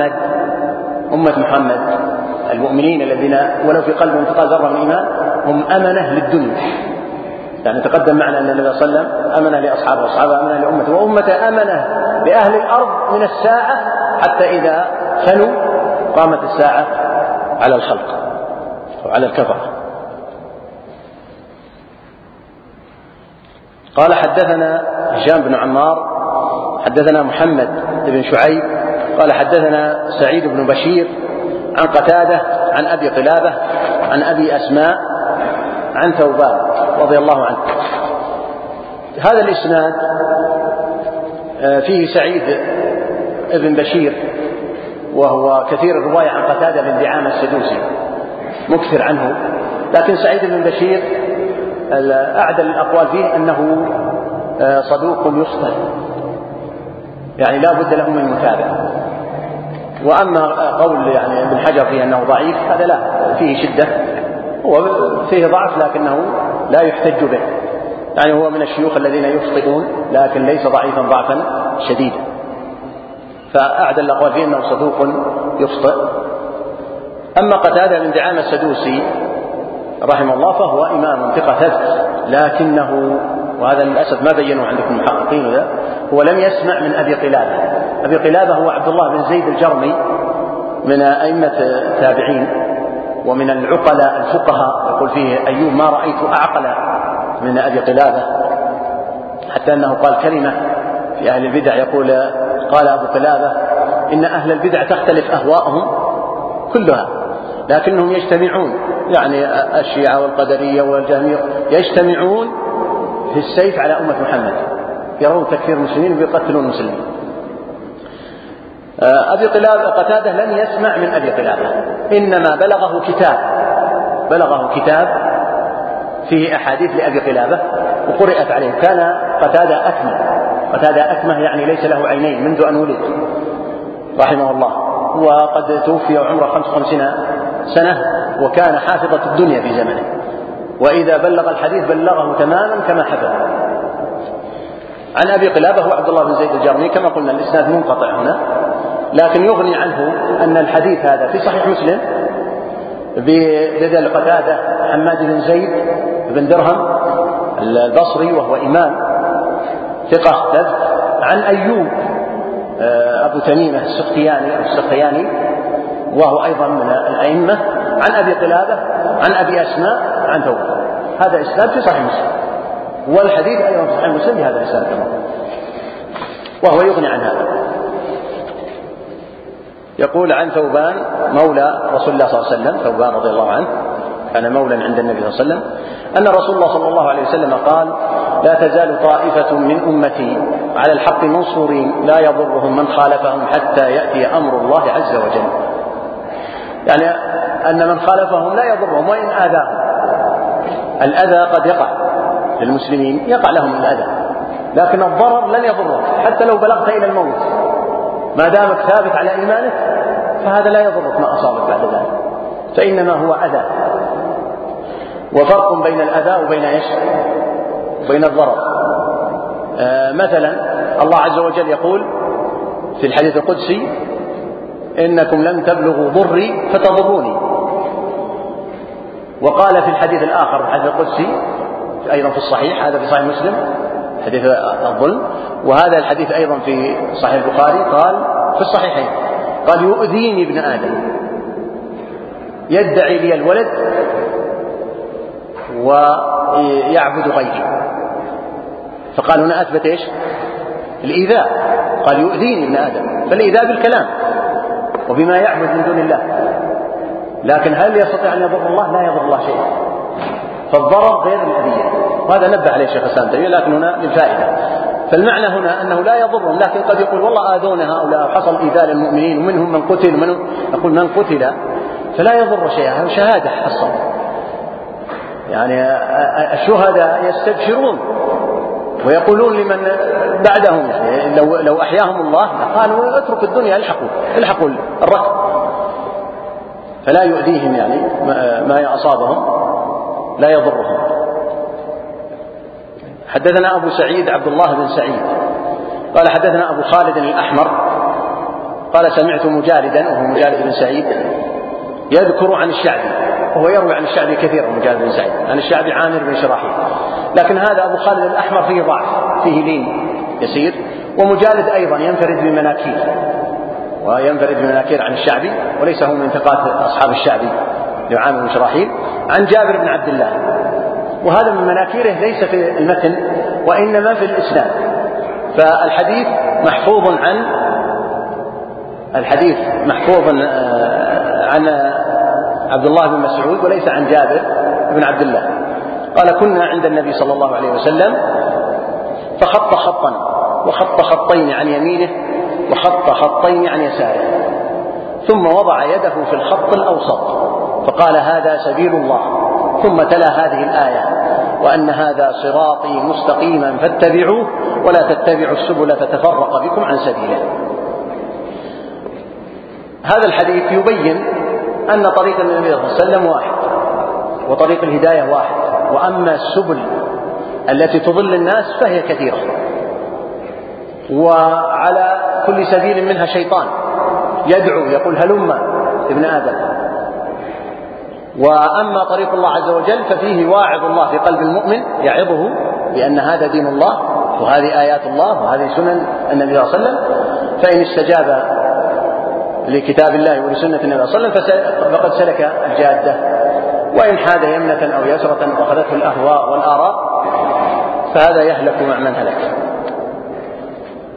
محمد المؤمنين الذين ولو في قلبهم مثقال ذرة من إيمان هم أمنة للدنيا. يعني تقدم معنا أن النبي صلى الله عليه وسلم أمنة لأصحابه وأصحابه أمنة لأمته، وأمة أمنة لأهل الأرض من الساعة حتى إذا خلوا قامت الساعة على الخلق وعلى الكفرة. قال حدثنا هشام بن عمار حدثنا محمد بن شعيب قال حدثنا سعيد بن بشير عن قتادة عن أبي قلابة عن أبي أسماء عن ثوبان رضي الله عنه. هذا الإسناد فيه سعيد بن بشير وهو كثير الرواية عن قتادة بن دعامة السدوسي مكثر عنه، لكن سعيد بن بشير أعدل الأقوال فيه أنه صدوق يخطئ، يعني لا بد له من المتابعة. وأما قول يعني ابن حجر فيه أنه ضعيف هذا لا، فيه شدة، هو فيه ضعف لكنه لا يحتج به، يعني هو من الشيوخ الذين يخطئون لكن ليس ضعيفا ضعفا شديدا. فأعدل الأقوال فيه أنه صدوق يخطئ. أما قتادة بن دعامة السدوسي رحمه الله فهو إمام ثقة ثبت، لكنه وهذا للأسف ما بينوا عندكم محققين ذا هو لم يسمع من أبي قلابة. أبي قلابة هو عبد الله بن زيد الجرمي من أئمة التابعين ومن العقلاء الفقهاء، يقول فيه أيوب ما رأيت أعقل من أبي قلابة، حتى أنه قال كلمة في أهل البدع يقول قال أبو قلابة إن أهل البدع تختلف أهواءهم كلها لكنهم يجتمعون، يعني الشيعة والقدرية والجهمية يجتمعون في السيف على أمة محمد، يرون تكفير المسلمين ويقتلون المسلمين. أبي قلابة قتادة لم يسمع من أبي قلابة، إنما بلغه كتاب فيه أحاديث لأبي قلابة وقرأت عليه. كان قتادة أكمه يعني ليس له عينين منذ أن ولد رحمه الله، وقد توفي وعمره 55 سنة، وكان حافظة الدنيا في زمنه، وإذا بلغ الحديث بلغه تماما كما حفظ. عن أبي قلابة هو عبد الله بن زيد الجرمي، كما قلنا الإسناد منقطع هنا، لكن يغني عنه أن الحديث هذا في صحيح مسلم بدل قتادة حماد بن زيد بن درهم البصري وهو إمام ثقة ثبت، عن أيوب أبو تميمة السختياني وهو أيضا من الأئمة، عن أبي قلابة عن أبي أسماء عن ثوبان. هذا إسناد في صحيح مسلم، والحديث أيضا في صحيح مسلم بهذا الإسناد كمان، وهو يغني عن هذا. يقول عن ثوبان مولى رسول الله صلى الله عليه وسلم، ثوبان رضي الله عنه كان مولا عند النبي صلى الله عليه وسلم، أن رسول الله صلى الله عليه وسلم قال: لا تزال طائفة من أمتي على الحق منصورين لا يضرهم من خالفهم حتى يأتي أمر الله عز وجل. يعني أن من خالفهم لا يضرهم وإن آذاهم. الأذى قد يقع للمسلمين، يقع لهم الأذى، لكن الضرر لن يضرك حتى لو بلغت إلى الموت، ما دامك ثابت على إيمانك فهذا لا يضرك ما أصابك بعد ذلك، فإنما هو أذى. وفرق بين الأذى وبين الضرر. مثلا الله عز وجل يقول في الحديث القدسي: إنكم لن تبلغوا ضري فتضروني. وقال في الحديث الآخر في الحديث القدسي أيضا في الصحيح، هذا في صحيح مسلم حديث الظلم، وهذا الحديث أيضا في صحيح البخاري قال في الصحيحين، قال: يؤذيني ابن آدم يدعي لي الولد ويعبد غيري. فقال هنا أثبت إيش؟ الإيذاء، قال يؤذيني ابن آدم، فالإيذاء بالكلام وبما يعبد من دون الله، لكن هل يستطيع أن يضر الله؟ لا يضر الله شيئا، فالضرر غير الأذية، وهذا نبه عليه الشيخ الإسلام تيمية، لكن هنا للفائدة. فالمعنى هنا أنه لا يضرهم، لكن قد يقول والله آذونا هؤلاء وحصل إيذاء للمؤمنين ومنهم من قتل، يقول من قتل فلا يضر شيئا، شهادة حصل. يعني الشهداء يستبشرون ويقولون لمن بعدهم، يعني لو أحياهم الله قالوا اترك الدنيا الحقوا الركب، فلا يؤذيهم، يعني ما أصابهم لا يضرهم. حدثنا أبو سعيد عبد الله بن سعيد قال حدثنا أبو خالد الأحمر قال سمعت مجالدا، وهو مجالد بن سعيد، يذكر عن الشعبي، وهو يروي عن الشعبي كثيرا، مجالد بن سعيد عن الشعبي عامر بن شراحيل، لكن هذا أبو خالد الأحمر فيه ضعف، فيه لين يسير. ومجالد أيضا ينفرد بمناكير عن الشعبي، وليس هو من ثقات أصحاب الشعبي لعامر بن شراحيل، عن جابر بن عبد الله، وهذا من مناكيره ليس في المتن وإنما في الإسناد. فالحديث محفوظ عن عبد الله بن مسعود وليس عن جابر بن عبد الله. قال: كنا عند النبي صلى الله عليه وسلم فخط خطا وخط خطين عن يمينه وخط خطين عن يساره، ثم وضع يده في الخط الأوسط فقال: هذا سبيل الله، ثم تلا هذه الآية: وأن هذا صراطي مستقيما فاتبعوه ولا تتبعوا السبل فتفرق بكم عن سبيله. هذا الحديث يبين أن طريق النبي صلى الله عليه وسلم واحد، وطريق الهداية واحد، وأما السبل التي تضل الناس فهي كثيرة، وعلى كل سبيل منها شيطان يدعو يقول هلم ابن آدم. وأما طريق الله عز وجل ففيه واعظ الله في قلب المؤمن يعظه بأن هذا دين الله وهذه آيات الله وهذه سنن النبي صلى الله عليه وسلم، فإن استجاب لكتاب الله ولسنة النبي صلى الله عليه وسلم فقد سلك الجادة، وإن حاد يمنة أو يسرة وأخذته الأهواء والآراء فهذا يهلك مع من هلك.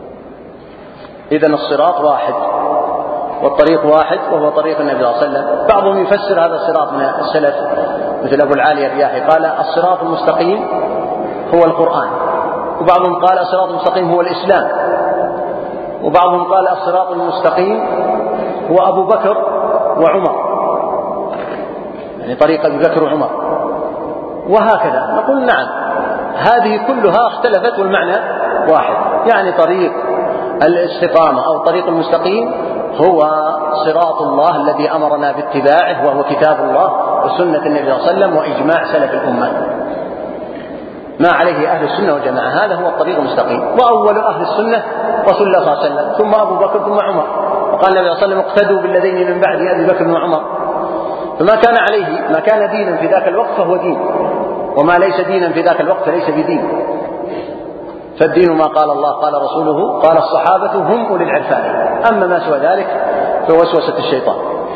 إذن الصراط واحد والطريق واحد وهو طريق النبي صلى الله عليه وسلم. بعضهم يفسر هذا الصراط من السلف مثل أبو العالي الرياحي قال الصراط المستقيم هو القرآن، وبعضهم قال الصراط المستقيم هو الإسلام، وبعضهم قال الصراط المستقيم هو أبو بكر وعمر، يعني طريق أبي بكر وعمر. وهكذا نقول نعم هذه كلها اختلفت والمعنى واحد، يعني طريق الاستقامة أو طريق المستقيم هو صراط الله الذي أمرنا باتباعه، وهو كتاب الله وسنة النبي صلى الله عليه وسلم وإجماع سلف الأمة ما عليه أهل السنة والجماعة، هذا هو الطريق المستقيم. وأول أهل السنة رسول الله صلى الله عليه وسلم، ثم أبو بكر، ثم عمر، وقال النبي صلى الله عليه وسلم اقتدوا بالذين من بعد أبي بكر وعمر. فما كان عليه ما كان دينا في ذاك الوقت فهو دين، وما ليس دينا في ذاك الوقت فليس بدين. فالدين ما قال الله قال رسوله قال الصحابة هم أولي العرفان، أما ما سوى ذلك فوسوسة الشيطان.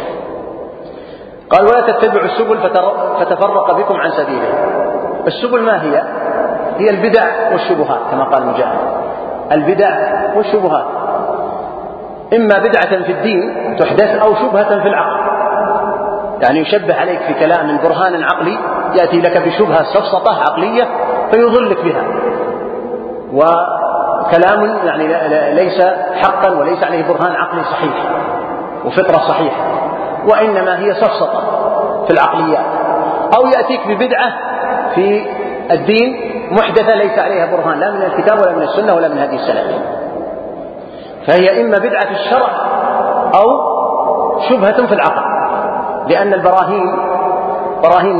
قال ولا تتبعوا السبل فتفرق بكم عن سبيله. السبل ما هي؟ هي البدع والشبهات كما قال مجاهد، البدع والشبهات، إما بدعة في الدين تحدث أو شبهة في العقل، يعني يشبه عليك في كلام برهان عقلي، يأتي لك بشبهة سفسطة عقلية فيضلك بها، وكلام يعني ليس حقا وليس عليه برهان عقلي صحيح وفطرة صحيحة، وإنما هي سفسطة في العقليات. أو يأتيك ببدعة في الدين محدثة ليس عليها برهان لا من الكتاب ولا من السنة ولا من هدي السلف، فهي إما بدعة في الشرع أو شبهة في العقل، لأن البراهين براهين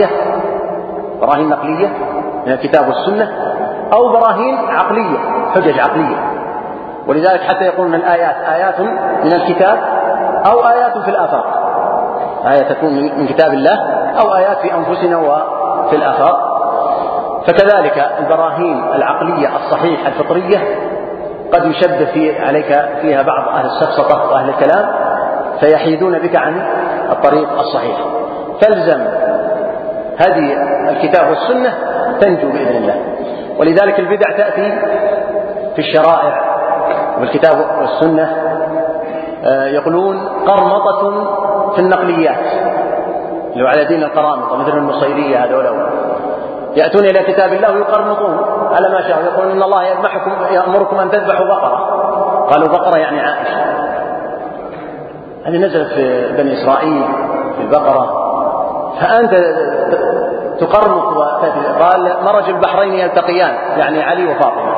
نقلية من الكتاب والسنة، أو براهين عقلية حجج عقلية. ولذلك حتى يقولون الآيات آيات من الكتاب أو آيات في الآفاق، آية تكون من كتاب الله أو آيات في أنفسنا وفي الآفاق. فكذلك البراهين العقلية الصحيحة الفطرية قد يشبه عليك فيها بعض أهل السفسطة وأهل الكلام فيحيدون بك عن الطريق الصحيح. فالزم هذه الكتاب والسنة تنجو بإذن الله. ولذلك البدع تأتي في الشرائع والكتاب والسنة، يقولون قرمطة في النقليات، لو على دين القرامطة مثل النصيرية هذول يأتون إلى كتاب الله ويقرمطون على ما شاء، يقولون إن الله يأمركم أن تذبحوا بقرة، قالوا بقرة يعني عائشة، هذه نزلت في بني إسرائيل في البقرة، فأنت تقرمط قال مرج البحرين يلتقيان يعني علي وفاطمة،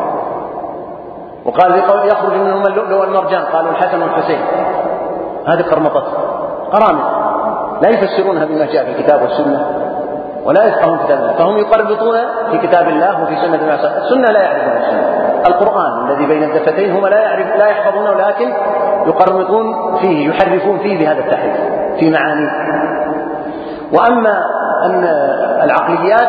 وقال يخرج منهما اللؤلؤ والمرجان قالوا الحسن والحسين. هذه قرمطة قرامط لا يفسرونها بما جاء في الكتاب والسنة ولا يفقهون كتاب الله، فهم يقربطون في كتاب الله وفي سنة النبي صلى الله عليه وسلم. السنة لا يعرفون السنة، القرآن الذي بين الدفتين هم لا يحفظونه، لكن يقربطون فيه يحرفون فيه بهذا التحريف في معانيه. وأما أن العقليات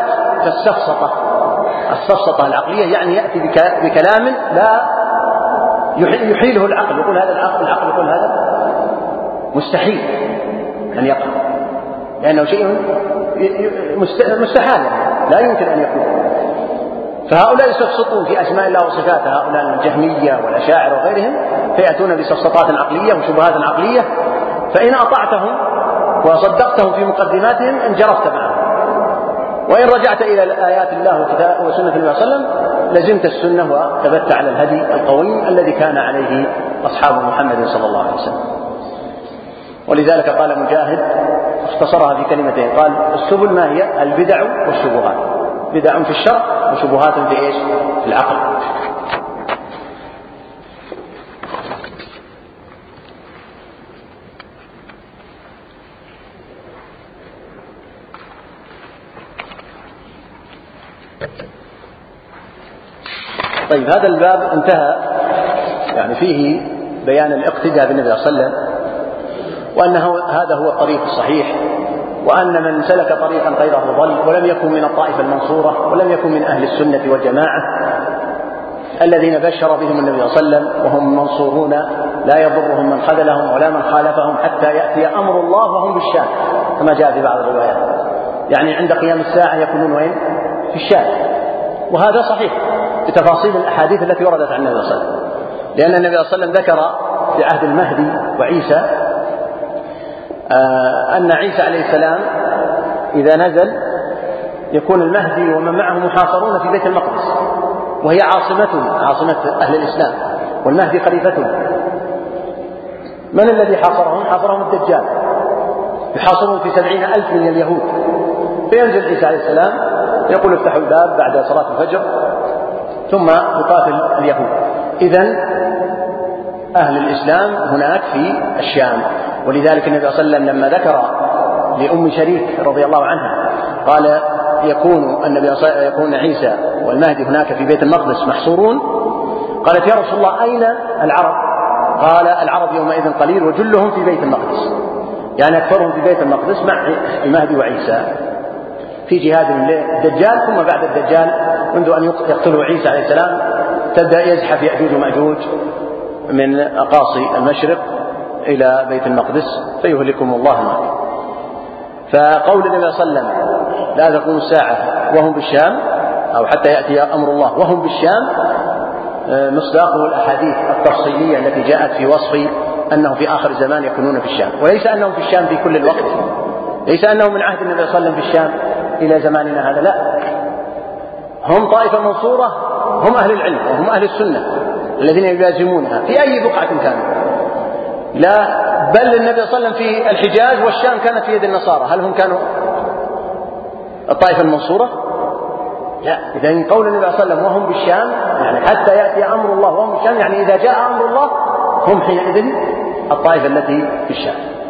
فالسفسطة العقلية يعني يأتي بكلام لا يحيله العقل، يقول هذا العقل يقول هذا مستحيل أن يقع، لأنه شيء مستحيل يعني لا يمكن أن يكون. فهؤلاء يسفسطون في أسماء الله وصفاته، هؤلاء الجهمية والأشاعرة وغيرهم، فيأتون بسفسطات عقلية وشبهات عقلية، فإن أطعتهم وصدقتهم في مقدماتهم انجرفت معهم، وإن رجعت إلى آيات الله وسنة النبي صلى الله عليه وسلم لزمت السنة وثبت على الهدي القويم الذي كان عليه أصحاب محمد صلى الله عليه وسلم. ولذلك قال مجاهد اختصرها في كلمتين، قال السبل ما هي؟ البدع والشبهات، بدع في الشرع وشبهات في ايش؟ في العقل. طيب هذا الباب انتهى، يعني فيه بيان الاقتداء بالنبي صلى الله عليه وسلم، وأن هذا هو الطريق الصحيح، وأن من سلك طريقا غيره ضل ولم يكن من الطائفة المنصورة ولم يكن من أهل السنة والجماعة الذين بشر بهم النبي صلى الله عليه وسلم وهم منصورون لا يضرهم من خذلهم ولا من خالفهم حتى يأتي أمر الله وهم بالشام، كما جاء في بعض الروايات، يعني عند قيام الساعة يكونون وين؟ في الشام. وهذا صحيح بتفاصيل الأحاديث التي وردت عن النبي صلى الله عليه وسلم. لأن النبي صلى الله عليه وسلم ذكر في عهد المهدي وعيسى أن عيسى عليه السلام إذا نزل يكون المهدي ومن معه محاصرون في بيت المقدس، وهي عاصمة أهل الإسلام، والمهدي خليفتهم. من الذي حاصرهم؟ حاصرهم الدجال، يحاصرون في 70,000 من اليهود. فينزل عيسى عليه السلام يقول افتحوا الباب بعد صلاة الفجر ثم يقاتل اليهود. إذن أهل الإسلام هناك في الشام. ولذلك النبي صلى الله عليه وسلم لما ذكر لأم شريك رضي الله عنها قال يكون عيسى والمهدي هناك في بيت المقدس محصورون، قالت يا رسول الله أين العرب؟ قال العرب يومئذ قليل وجلهم في بيت المقدس، يعني أكثرهم في بيت المقدس مع المهدي وعيسى في جهاد الدجال. ثم بعد الدجال منذ أن يقتلوا عيسى عليه السلام تبدأ يزحف يأجوج ومأجوج من أقاصي المشرق إلى بيت المقدس فيهلكهم الله هناك. فقول النبي صلى الله عليه وسلم لا تقوم الساعة وهم بالشام، أو حتى يأتي أمر الله وهم بالشام، مصداقه الأحاديث التفصيلية التي جاءت في وصف أنه في آخر الزمان يكونون في الشام. وليس أنهم في الشام في كل الوقت، ليس أنهم من عهد النبي صلى الله عليه وسلم في الشام إلى زماننا هذا، لا، هم طائفة منصورة، هم أهل العلم وهم أهل السنة الذين يلازمونها في أي بقعة كانوا. لا، بل النبي صلى الله عليه وسلم في الحجاز والشام كانت في يد النصارى، هل هم كانوا الطائفة المنصورة؟ لا. إذن قول النبي صلى الله عليه وسلم وهم بالشام يعني حتى يأتي أمر الله وهم بالشام، يعني إذا جاء أمر الله هم حينئذ الطائفة التي في الشام.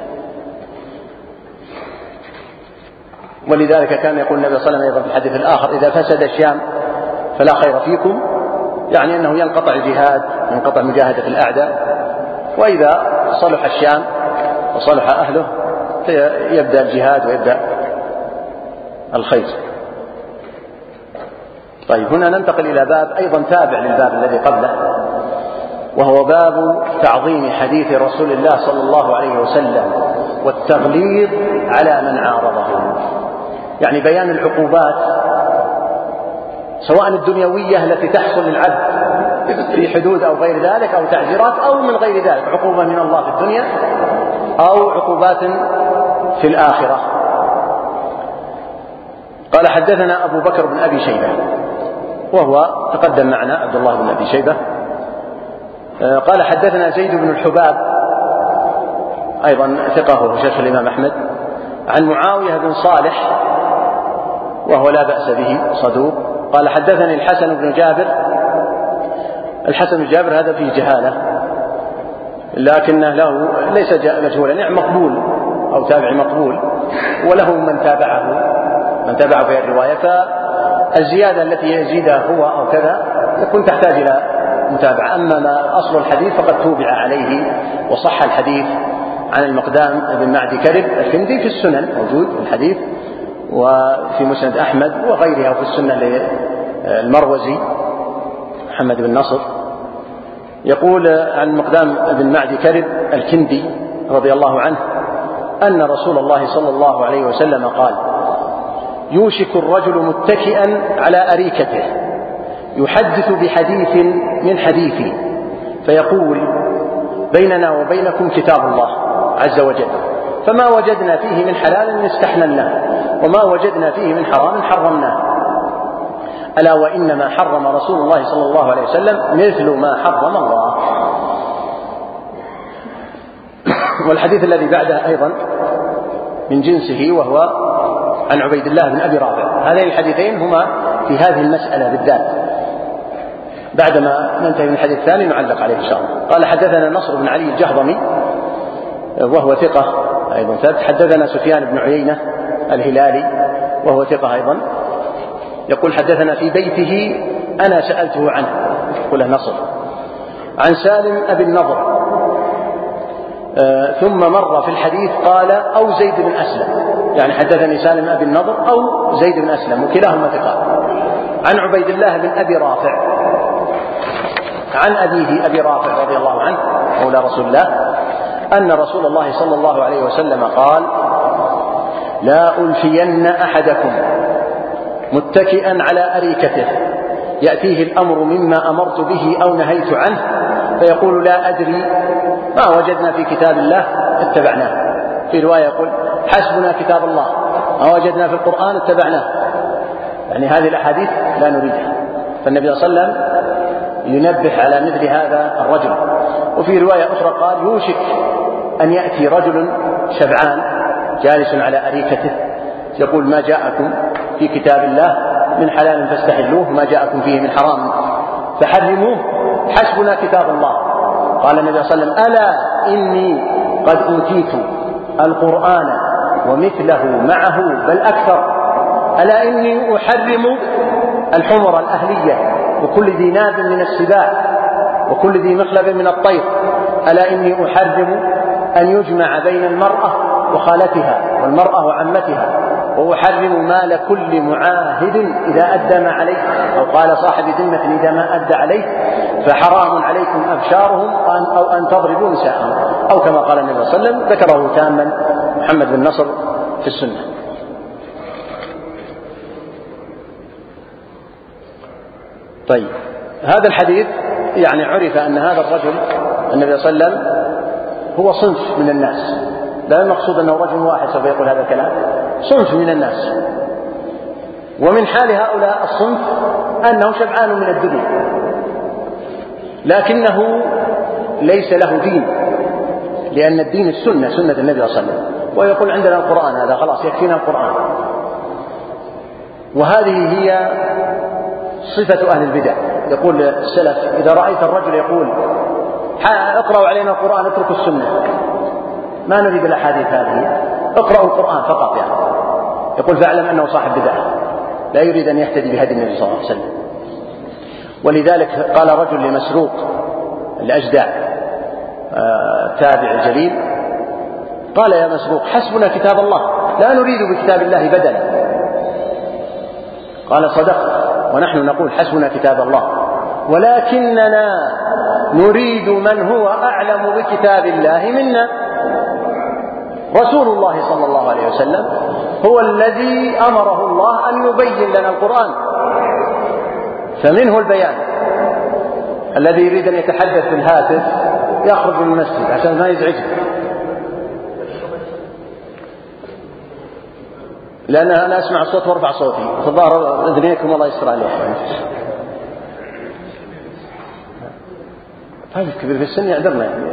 ولذلك كان يقول النبي صلى الله عليه وسلم في الحديث الآخر إذا فسد الشام فلا خير فيكم، يعني أنه ينقطع الجهاد، ينقطع مجاهدة الأعداء، وإذا صلح الشام وصلح أهله يبدأ الجهاد ويبدأ الخير. طيب، هنا ننتقل إلى باب أيضا تابع للباب الذي قبله، وهو باب تعظيم حديث رسول الله صلى الله عليه وسلم والتغليظ على من عارضه، يعني بيان العقوبات سواء الدنيوية التي تحصل للعبد في حدود أو غير ذلك أو تعزيرات، أو من غير ذلك عقوبة من الله في الدنيا أو عقوبات في الآخرة. قال حدثنا أبو بكر بن أبي شيبة، وهو تقدم معنا عبد الله بن أبي شيبة. قال حدثنا زيد بن الحباب، أيضا ثقة وهو شيخ الإمام أحمد، عن معاوية بن صالح وهو لا بأس به صدوق. قال حدثني الحسن بن جابر. الحسن بن جابر هذا فيه جهالة، لكنه له ليس مجهولا، يعني مقبول أو تابع مقبول، وله من تابعه في الرواية، فالزيادة التي يزيدها هو أو كذا تكون تحتاج إلى متابعة. أما ما أصل الحديث فقد توبع عليه وصح الحديث عن المقدام بن معدي كرب الكندي في السنن، موجود الحديث، وفي مسند أحمد وغيرها، وفي السنة للمروزي محمد بن نصر. يقول عن المقدام بن معدي كرب الكندي رضي الله عنه أن رسول الله صلى الله عليه وسلم قال: يوشك الرجل متكئا على أريكته يحدث بحديث من حديثي فيقول: بيننا وبينكم كتاب الله عز وجل، فما وجدنا فيه من حلال استحللناه، وما وجدنا فيه من حرام حرمناه، ألا وإنما حرم رسول الله صلى الله عليه وسلم مثل ما حرم الله. والحديث الذي بعده أيضا من جنسه، وهو عن عبيد الله بن أبي رافع. هذين الحديثين هما في هذه المسألة بالذات، بعدما ننتهي من الحديث الثاني نعلق عليه إن شاء الله. قال حدثنا نصر بن علي الجهضمي وهو ثقة أيضا ثبت. حدثنا سفيان بن عيينة الهلالي وهو ثقة أيضا. يقول حدثنا في بيته أنا سألته عنه، يقول نصر، عن سالم أبي النضر، ثم مر في الحديث قال أو زيد بن أسلم، يعني حدثني سالم أبي النضر أو زيد بن أسلم، وكلاهما ثقات. عن عبيد الله بن أبي رافع عن أبيه أبي رافع رضي الله عنه مولى رسول الله أن رسول الله صلى الله عليه وسلم قال: لا ألفين أحدكم متكئا على أريكته يأتيه الأمر مما أمرت به أو نهيت عنه فيقول لا أدري، ما وجدنا في كتاب الله اتبعناه. في رواية يقول حسبنا كتاب الله، ما وجدنا في القرآن اتبعناه. يعني هذه الأحاديث لا نريدها. فالنبي صلى الله عليه وسلم ينبه على مثل هذا الرجل. وفي رواية أخرى قال يوشك أن يأتي رجل شبعان جالس على أريكته يقول ما جاءكم في كتاب الله من حلال فاستحلوه، ما جاءكم فيه من حرام فحرموه، حسبنا كتاب الله. قال النبي صلى الله عليه وسلم ألا إني قد أوتيت القرآن ومثله معه بل أكثر، ألا إني أحرم الحمر الأهلية وكل ذي ناب من السباع وكل ذي مخلب من الطير، ألا إني أحرم أن يجمع بين المرأة وخالتها والمرأة وعمتها، وأحرم مال كل معاهد إذا أدى ما عليه، أو قال صاحب ذمة إذا ما أدى عليه، فحرام عليكم أبشارهم أو أن تضربوا نساءهم، أو كما قال النبي صلى الله عليه وسلم. ذكره تاما محمد بن نصر في السنة. طيب، هذا الحديث يعني عرف أن هذا الرجل النبي صلى الله عليه وسلم هو صنف من الناس، لا المقصود أنه رجل واحد سوف يقول هذا الكلام، صنف من الناس. ومن حال هؤلاء الصنف أنه شبعان من الدنيا لكنه ليس له دين، لأن الدين السنة، سنة النبي صلى الله عليه وسلم، ويقول عندنا القرآن هذا خلاص يكفينا القرآن. وهذه هي صفة أهل البدع. يقول السلف إذا رأيت الرجل يقول اقرأوا علينا القرآن اتركوا السنة، ما نريد الأحاديث هذه، اقرأوا القرآن فقط يعني، يقول فاعلم أنه صاحب بدعة لا يريد أن يهتدي بهدي النبي صلى الله عليه وسلم. ولذلك قال رجل لمسروق الأجدع تابع الجليل، قال يا مسروق حسبنا كتاب الله لا نريد بكتاب الله بدلا. قال صدقت، ونحن نقول حسبنا كتاب الله، ولكننا نريد من هو أعلم بكتاب الله منا. رسول الله صلى الله عليه وسلم هو الذي أمره الله أن يبين لنا القرآن، فمنه البيان. الذي يريد أن يتحدث في الهاتف يخرج من المسجد عشان ما يزعجه، لأن أنا أسمع الصوت وارفع صوتي فظهر أذنيكم الله يستر عليكم. هذا كبير في السن يعذرنا يعني.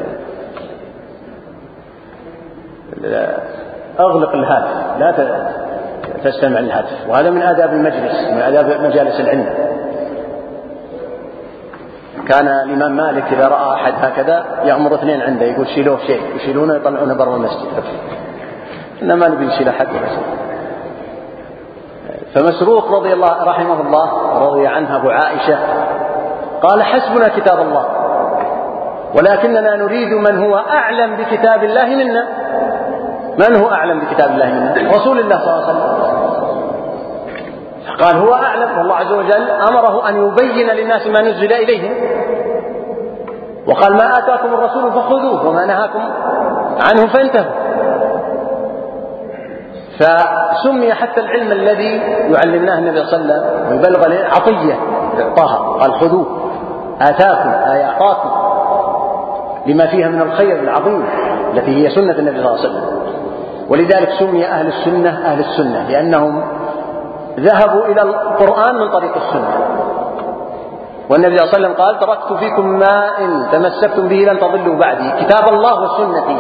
أغلق الهاتف، لا تستمع للهاتف، وهذا من آداب المجلس، من آداب مجالس العلم. كان الإمام مالك إذا رأى أحد هكذا يأمر اثنين عنده يقول شيلوه شيء، يشيلونه يطلعونه برا المسجد، إنما ما نبي نشيل أحد ولا شيء. فمسروق رضي الله رحمه الله رضي عنها أبو عائشة قال حسبنا كتاب الله ولكننا نريد من هو أعلم بكتاب الله منا. من هو أعلم بكتاب الله منا؟ رسول الله صلى الله عليه وسلم. قال هو أعلم، والله عز وجل أمره أن يبين للناس ما نزل إليهم، وقال ما آتاكم الرسول فخذوه وما نهاكم عنه فانتهوا. فسمي حتى العلم الذي يعلمناه النبي صلى الله عليه وسلم ويبلغ له عطية إعطاها، قال خذوه، آتاكم أي أعطاكم، لما فيها من الخير العظيم التي هي سنة النبي صلى الله عليه وسلم. ولذلك سمي أهل السنة أهل السنة، لأنهم ذهبوا إلى القرآن من طريق السنة. والنبي صلى الله عليه وسلم قال تركت فيكم ما إن تمسكتم به لن تضلوا بعدي، كتاب الله وسنتي،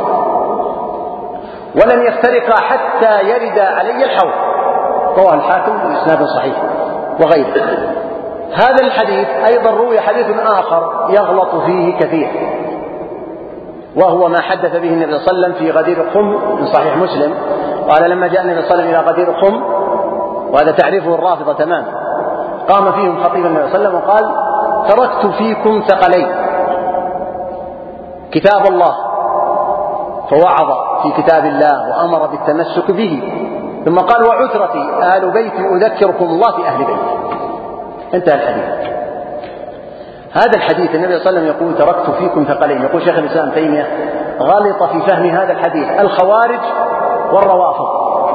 ولن يفترقا حتى يرد علي الحوض. رواه الحاكم بإسناد صحيح وغيره. هذا الحديث أيضا روي حديث آخر يغلط فيه كثير، وهو ما حدث به النبي صلى الله عليه وسلم في غدير قم من صحيح مسلم. قال لما جاء النبي صلى الله عليه وسلم إلى غدير قم، وهذا تعريفه الرافضة تماما، قام فيهم خطيب النبي صلى الله عليه وسلم وقال تركت فيكم ثقلين، كتاب الله، فوعظ في كتاب الله وأمر بالتمسك به، ثم قال وعترتي آل بيتي أذكركم الله في أهل بيتي. انتهى الحديث. هذا الحديث النبي صلى الله عليه وسلم يقول تركت فيكم ثقلين. يقول شيخ الإسلام تيمية غلط في فهم هذا الحديث الخوارج والروافض.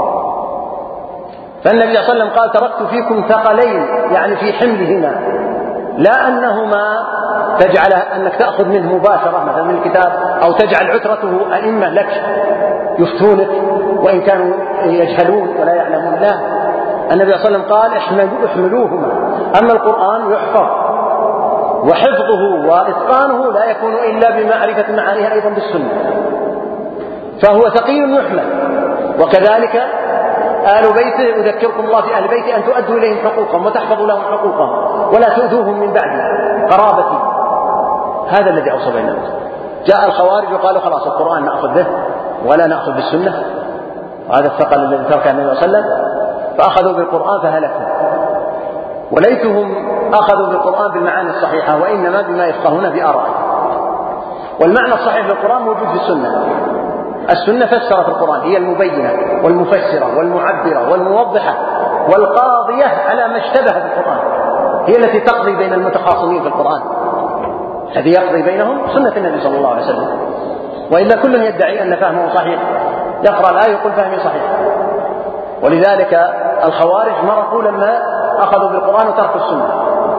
فالنبي صلى الله عليه وسلم قال تركت فيكم ثقلين، يعني في حملهما، لا أنهما تجعل أنك تأخذ منه مباشرة مثلا من الكتاب، أو تجعل عترته أئمة لك يفتونك وإن كانوا يجهلون ولا يعلمون. لا، النبي صلى الله عليه وسلم قال احملوهما. أما القرآن يحفظ، وحفظه وإتقانه لا يكون إلا بمعرفة معانيها أيضا بالسنة، فهو ثقيل يحمل. وكذلك آل بيته، أذكركم الله في أهل بيته أن تؤدوا إليهم حقوقهم وتحفظوا لهم حقوقهم ولا تؤذوهم من بعد قرابتي. هذا الذي أوصى بين الناس. جاء الخوارج وقالوا خلاص القرآن نأخذ به ولا نأخذ بالسنة، وهذا الثقل الذي تركه النبي صلى الله عليه وسلم، فأخذوا بالقرآن فهلكوا. وليتهم أخذوا بالقرآن بالمعاني الصحيحة، وإنما بما يفقهون بآرائهم. والمعنى الصحيح للقرآن موجود في السنة. السنة فسرت القرآن، هي المبينة والمفسرة والمعبرة والموضحة والقاضية على ما اشتبه في القرآن، هي التي تقضي بين المتخاصمين في القرآن. الذي يقضي بينهم سنة النبي صلى الله عليه وسلم، وإلا كل يدعي أن فهمه صحيح، يقرأ الآية يقول فهمي صحيح. ولذلك الخوارج مرقوا لما أخذوا بالقرآن وتركوا السنة.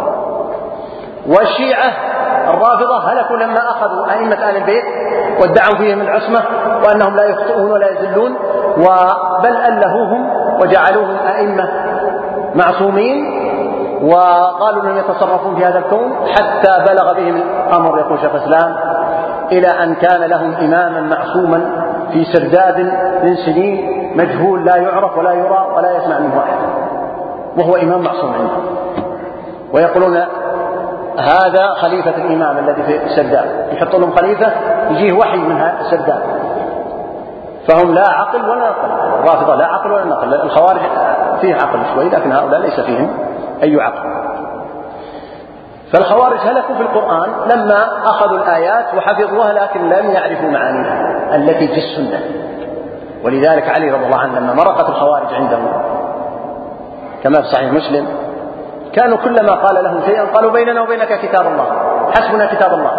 والشيعة الرافضة هلكوا لما أخذوا أئمة آل البيت وادعوا فيهم العصمة وأنهم لا يخطئون ولا يزلون، بل ألهوهم وجعلوهم أئمة معصومين، وقالوا لهم يتصرفون في هذا الكون، حتى بلغ بهم الأمر يقول شيخ الإسلام إلى أن كان لهم إماما معصوما في سرداب من سنين مجهول لا يعرف ولا يرى ولا يسمع منه أحد، وهو إمام معصوم عندهم. ويقولون هذا خليفة الإمام الذي في السرداب، يحطوا لهم خليفة يجيه وحي من السرداب. فهم لا عقل ولا نقل، الرافضة لا عقل ولا نقل. الخوارج فيه عقل شوي، لكن هؤلاء ليس فيهم أي عقل. فالخوارج هلكوا في القرآن لما أخذوا الآيات وحفظوها، لكن لم يعرفوا معانيها التي في السنة. ولذلك علي رضي الله عنه لما مرقت الخوارج عنده كما في صحيح مسلم، كانوا كلما قال لهم شيئا قالوا بيننا وبينك كتاب الله، حسبنا كتاب الله.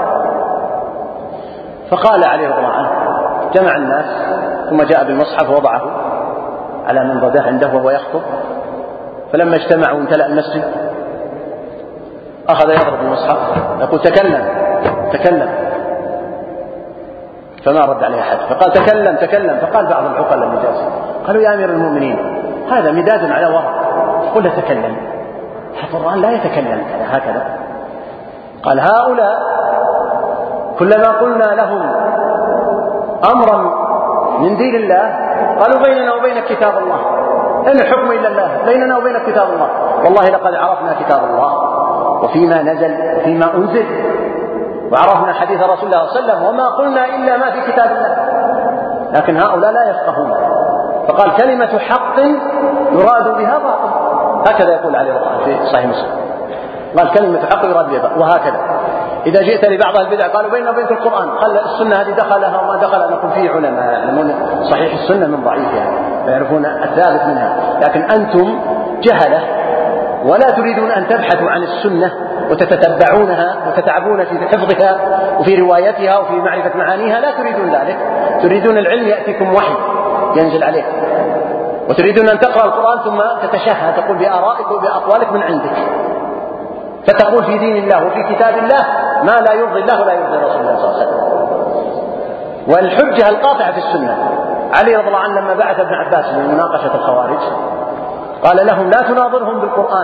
فقال علي رضي الله عنه جمع الناس ثم جاء بالمصحف ووضعه على منضده عنده وهو يخطب، فلما اجتمعوا وامتلأ المسجد أخذ يضرب المصحف يقول تكلم تكلم، فما رد عليه أحد، فقال تكلم تكلم. فقال بعض العقلاء المجاز قالوا يا أمير المؤمنين هذا مداد على ورق، قل تكلم، القرآن لا يتكلم هكذا. قال هؤلاء كلما قلنا لهم أمرا من دين الله قالوا بيننا وبينك كتاب الله، إن الحكم إلا الله، بيننا وبينك كتاب الله. والله لقد عرفنا كتاب الله وفيما نزل وفيما أنزل، وعرفنا حديث رسول الله صلى الله عليه وسلم، وما قلنا إلا ما في كتاب الله. لكن هؤلاء لا يفقهون. فقال كلمة حق يراد بها باطل، هكذا يقول علي رضي الله في صحيح مسلم، قال كلمة حق يراد بها باطل. وهكذا إذا جئت لبعض البدع قالوا بيننا وبينك القرآن، قال السنة هذه دخلها وما دخلها، نقول فيه علماء يعلمون صحيح السنة من ضعيفها ويعرفون الثابت منها، لكن أنتم جهلة ولا تريدون أن تبحثوا عن السنة وتتتبعونها وتتعبون في حفظها وفي روايتها وفي معرفة معانيها، لا تريدون ذلك. تريدون العلم يأتيكم وحي ينزل عليك، وتريدون أن تقرأ القرآن ثم تتشهى تقول بآرائك وبأقوالك من عندك، فتقول في دين الله وفي كتاب الله ما لا يرضي الله ولا يرضي رسول الله صلى الله عليه وسلم. والحجة القاطعة في السنة. علي رضي الله عنه لما بعث ابن عباس لمناقشة الخوارج قال لهم لا تناظرهم بالقرآن،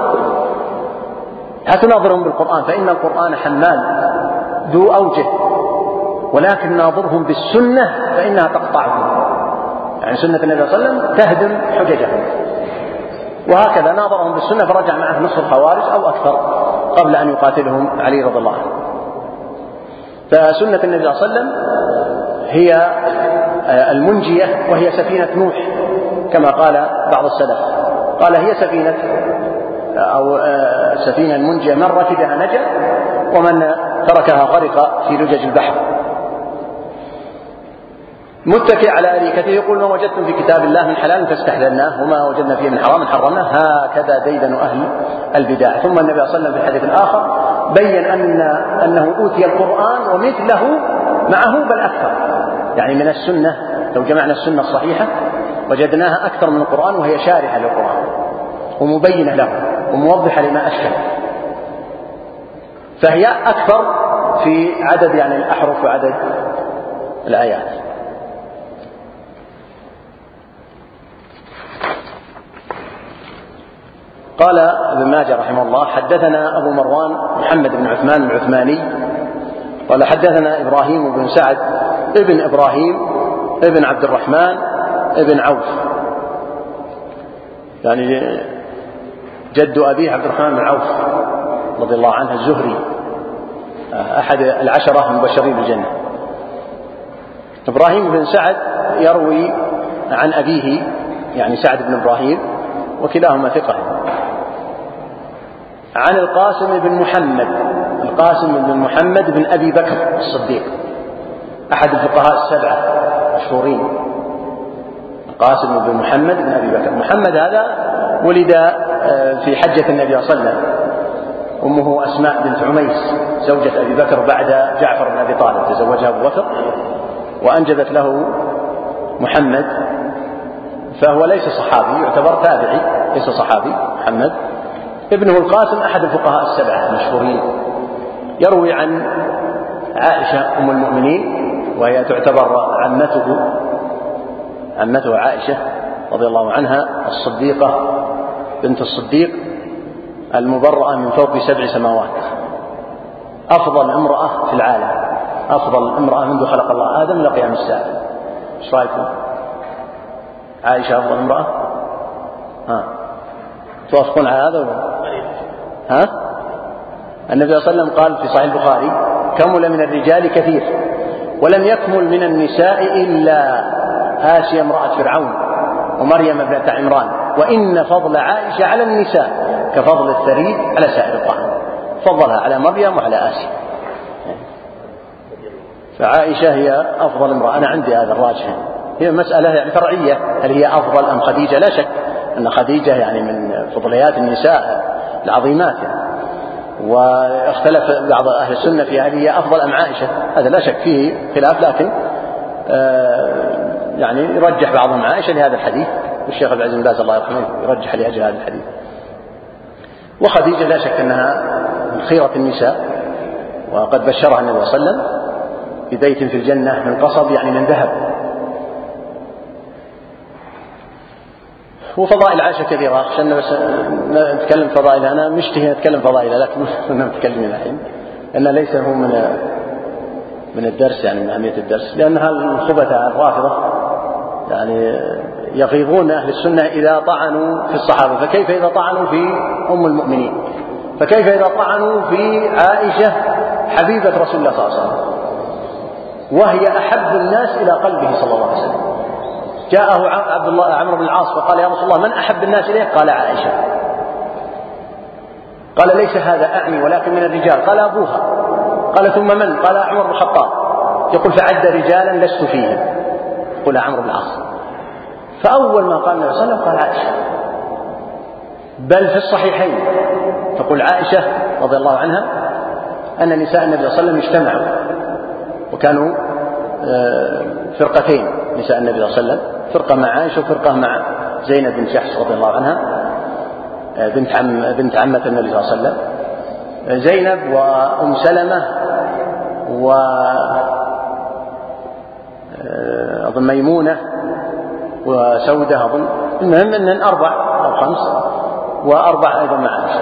لا تناظرهم بالقرآن فإن القرآن حمال ذو أوجه، ولكن ناظرهم بالسنة فإنها تقطعهم، يعني سنة النبي صلى الله عليه وسلم تهدم حججهم. وهكذا ناظرهم بالسنة فرجع معه نصف الخوارج أو أكثر قبل أن يقاتلهم علي رضي الله عنه. فسنة النبي صلى الله عليه وسلم هي المنجية، وهي سفينة نوح كما قال بعض السلف، قال هي سفينة أو سفينة المنجية، من ركبها نجا ومن تركها غرق في لجج البحر. متكئ على أريكته يقول ما وجدتم في كتاب الله من حلال فاستحللناه وما وجدنا فيه من حرام حرمناه، هكذا ديدن أهل البدع. ثم النبي صلى الله عليه وسلم في الحديث الآخر بين أنه أوتي القرآن ومثله معه بل أكثر، يعني من السنة لو جمعنا السنة الصحيحة وجدناها أكثر من القرآن، وهي شارحة للقرآن ومبينة له وموضحة لما أشكل. فهي أكثر في عدد يعني الأحرف وعدد الآيات. قال ابن ماجه رحمه الله: حدثنا أبو مروان محمد بن عثمان العثماني قال حدثنا إبراهيم بن سعد ابن إبراهيم ابن عبد الرحمن ابن عوف، يعني جد أبيه عبد الرحمن بن عوف رضي الله عنه الزهري، أحد العشرة المبشرين بالجنة. إبراهيم بن سعد يروي عن أبيه يعني سعد بن إبراهيم، وكلاهما ثقة. عن القاسم بن محمد، القاسم بن محمد بن أبي بكر الصديق، أحد الفقهاء السبعة مشهورين. القاسم بن محمد بن أبي بكر. محمد هذا ولد في حجة النبي صلى الله عليه وسلم، أمه أسماء بنت عميس زوجة أبي بكر بعد جعفر بن أبي طالب، تزوجها أبو بكر وأنجبت له محمد، فهو ليس صحابي، يعتبر تابعي، ليس صحابي. محمد ابنه القاسم أحد الفقهاء السبعة المشهورين، يروي عن عائشة أم المؤمنين، وهي تعتبر عمته عائشة رضي الله عنها الصديقة بنت الصديق المبرأة من فوق 7 سماوات، أفضل امرأة في العالم، أفضل امرأة منذ خلق الله آدم إلى قيام الساعة. ايش رأيكم؟ عائشة أفضل امرأة؟ توافقون على هذا ولا؟ النبي صلى الله عليه وسلم قال في صحيح البخاري: كمل من الرجال كثير ولم يكمل من النساء إلا آسيا امرأة فرعون ومريم ابنة عمران، وإن فضل عائشة على النساء كفضل الثريد على سائر الطعام. فضلها على مريم وعلى آسيا، فعائشة هي أفضل امرأة. أنا عندي هذا الراجح، هي مسألة يعني فرعية، هل هي أفضل أم خديجة؟ لا شك أن خديجة يعني من فضليات النساء العظيمات يعني. واختلف بعض أهل السنة في هل هي أفضل أم عائشة، هذا لا شك فيه خلاف، لكن يعني يرجح بعضهم عائشة لهذا الحديث، والشيخ عبد العزيز بن باز الله يرحمه يرجح لأجل هذا الحديث. وخديجة لا شك أنها من خيرة النساء، وقد بشرها النبي صلى الله عليه وسلم ببيت في الجنة من قصب يعني من ذهب. وفضائل عائشة كثيرة، عشان بس نتكلم فضائلها. أنا مشتهي أتكلم فضائلها، لكن ما نتكلم الحين لأنه ليس هو من الدرس، يعني من أهمية الدرس، لأنها الخبثاء الرافضة يعني يغيظون أهل السنة إذا طعنوا في الصحابة، فكيف إذا طعنوا في أم المؤمنين؟ فكيف إذا طعنوا في عائشة حبيبة رسول الله صلى الله عليه وسلم، وهي أحب الناس إلى قلبه صلى الله عليه وسلم؟ جاءه عمرو بن العاص فقال: يا رسول الله من أحب الناس إليك؟ قال: عائشة. قال: ليس هذا أعني ولكن من الرجال. قال: أبوها. قال: ثم من؟ قال: عمر بن الخطاب. يقول: فعد رجالا لست فيهم، قال عمرو بن العاص. فأول ما قال النبي صلى الله عليه وسلم قال: عائشة. بل في الصحيحين تقول عائشة رضي الله عنها أن نساء النبي صلى الله عليه وسلم اجتمعوا، وكانوا فرقتين نساء النبي صلى الله عليه وسلم، فرقة مع عائشة وفرقة مع زينب بنت جحش رضي الله عنها، بنت عمة النبي صلى الله عليه وسلم. زينب وأم سلمة أظن ميمونة وسودة، أظن المهم أنهن 4 أو 5، و4 أيضا مع عائشة.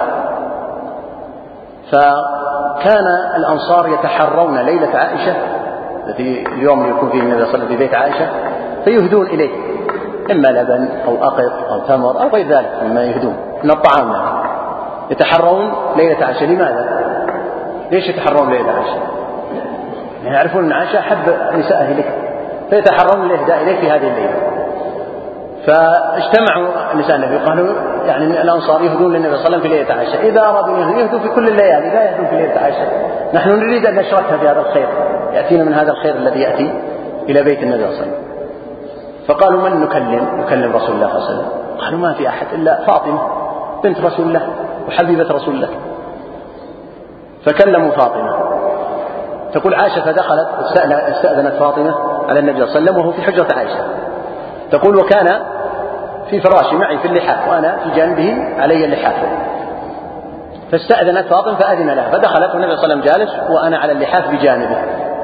فكان الأنصار يتحرون ليلة عائشة التي اليوم يكون فيه النبي صلى الله عليه وسلم في بيت عائشة، فيهدون إليه إما لبن أو أقط أو تمر أو غير ذلك مما يهدون من الطعام يعني. يتحرون ليلة عائشة. لماذا؟ ليش يتحرون ليلة عائشة؟ يعني يعرفون أن عائشة أحب نسائه إليه، فيتحرون الإهداء إليه في هذه الليلة. فاجتمعوا نساء النبي قالوا يعني الأنصار يهدون للنبي صلى الله عليه وسلم في ليلة عائشة، إذا أرادوا يهدوا في كل الليالي، لا يهدون في ليلة عائشة. نحن نريد أن نشركها في هذا الخير، يأتينا من هذا الخير الذي يأتي إلى بيت النبي صلى الله عليه وسلم. فقالوا: من نكلم رسول الله صلى الله عليه وسلم؟ قالوا: ما في أحد إلا فاطمة بنت رسول الله وحبيبة رسول الله. فكلموا فاطمة. تقول عائشة: فدخلت استأذنت فاطمة على النبي صلى الله عليه وسلم وهو في حجرة عائشة. تقول: وكان في فراشي معي في اللحاف وأنا في جانبه علي اللحاف. فاستأذنت فاطمة فأذن لها فدخلت والنبي صلى الله عليه وسلم جالس وأنا على اللحاف بجانبه،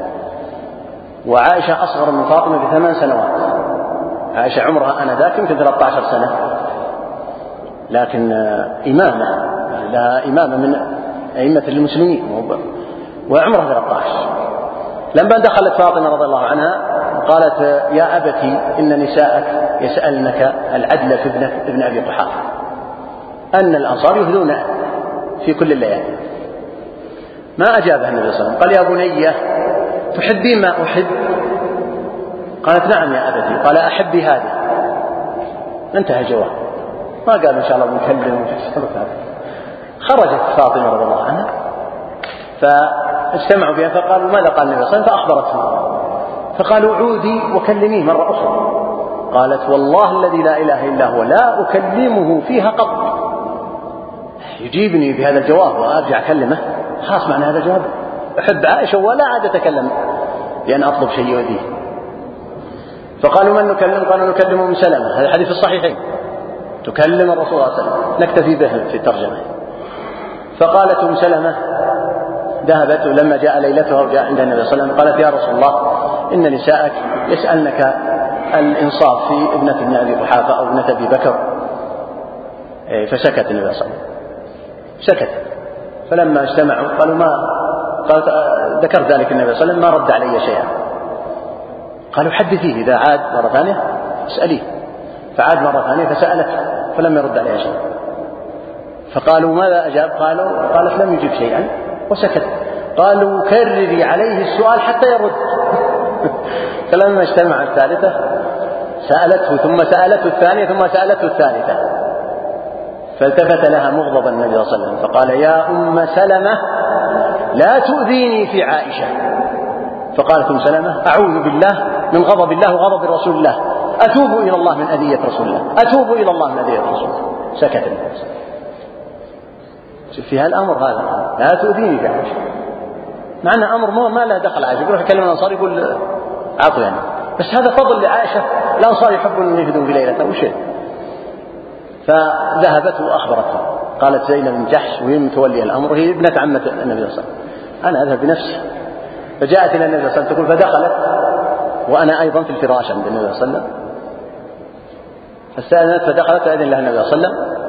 وعائشة أصغر من فاطمة ب8 سنوات. عائشة عمرها آنذاك يمكن 13 سنة، لكن إمامة، لها إمامة من أئمة المسلمين وعمرها 13. لما دخلت فاطمة رضي الله عنها قالت يا أبتي إن نساءك يسألنك العدل في ابن أبي قحافة، أن الأنصار يهدون في كل الليالي. ما أجابها النبي صلى الله عليه وسلم. قال يا بنية تحبين ما أحب؟ قالت نعم يا أبتي. قال أحبي هذا. انتهى الجواب، ما قال إن شاء الله بنكلم. خرجت فاطمة رضي الله عنها فاجتمعوا بها فقالوا ماذا قال النبي صلى الله عليه وسلم؟ فأخبرته. فقالوا عودي وكلميه مرة أخرى. قالت والله الذي لا إله إلا هو لا أكلمه فيها قط. يجيبني بهذا الجواب وأرجع أكلمه؟ خاص معنى هذا الجواب. أحب عائشة ولا عاد أتكلم لأن أطلب شيء يوديه. فقالوا من نكلم؟ قالوا نكلم أم سلمة. هذا حديث الصحيحين، تكلم الرسول صلى الله عليه وسلم، نكتفي به في الترجمة. فقالت أم سلمة ذهبت لما جاء ليلتها وجاء عند النبي صلى الله عليه وسلم قالت يا رسول الله إن نساءك يسألنك الإنصاف في ابنة أبي قحافة أو ابنة أبي بكر. فسكت النبي صلى الله عليه وسلم، سكت. فلما اجتمعوا قالوا ما قالت ذكرت ذلك النبي صلى الله عليه وسلم ما رد علي شيئا. قالوا حدثيه إذا عاد مرة ثانية اسأليه. فعاد مرة ثانية فسألته فلم يرد عليها شيئا. فقالوا ماذا أجاب؟ قالت لم يجب شيئا وسكت. قالوا كرري عليه السؤال حتى يرد. فلما اجتمع الثالثة سألته ثم سألته الثانية ثم سألته الثالثة. فالتفت لها مغضبا النبي صلى الله عليه وسلم فقال يا أم سلمة لا تؤذيني في عائشة. فقالت أم سلمة أعوذ بالله من غضب الله وغضب رسول الله، أتوب إلى الله من أذية رسول الله، أتوب إلى الله من أذية رسول الله. سكت النبي. في هالأمر هذا لا تؤذيني في عائشة، معنى أمر ما له دخل عائشة. يروح يكلم الأنصار يقول عطوا يعني، بس هذا فضل لعائشة. الأنصار يحبون أن يهدون في ليلة أو شيء. فذهبت وأخبرتها. قالت زينب بن جحش وهي متولية الأمر، هي ابنة عمة النبي صلى الله عليه وسلم، أنا أذهب بنفسي. فجاءت إلى النبي صلى الله عليه وسلم تقول فدخلت وأنا أيضا في الفراش عند النبي صلى الله عليه وسلم. فاستأذنت فدخلت فأذن لها النبي صلى الله عليه وسلم.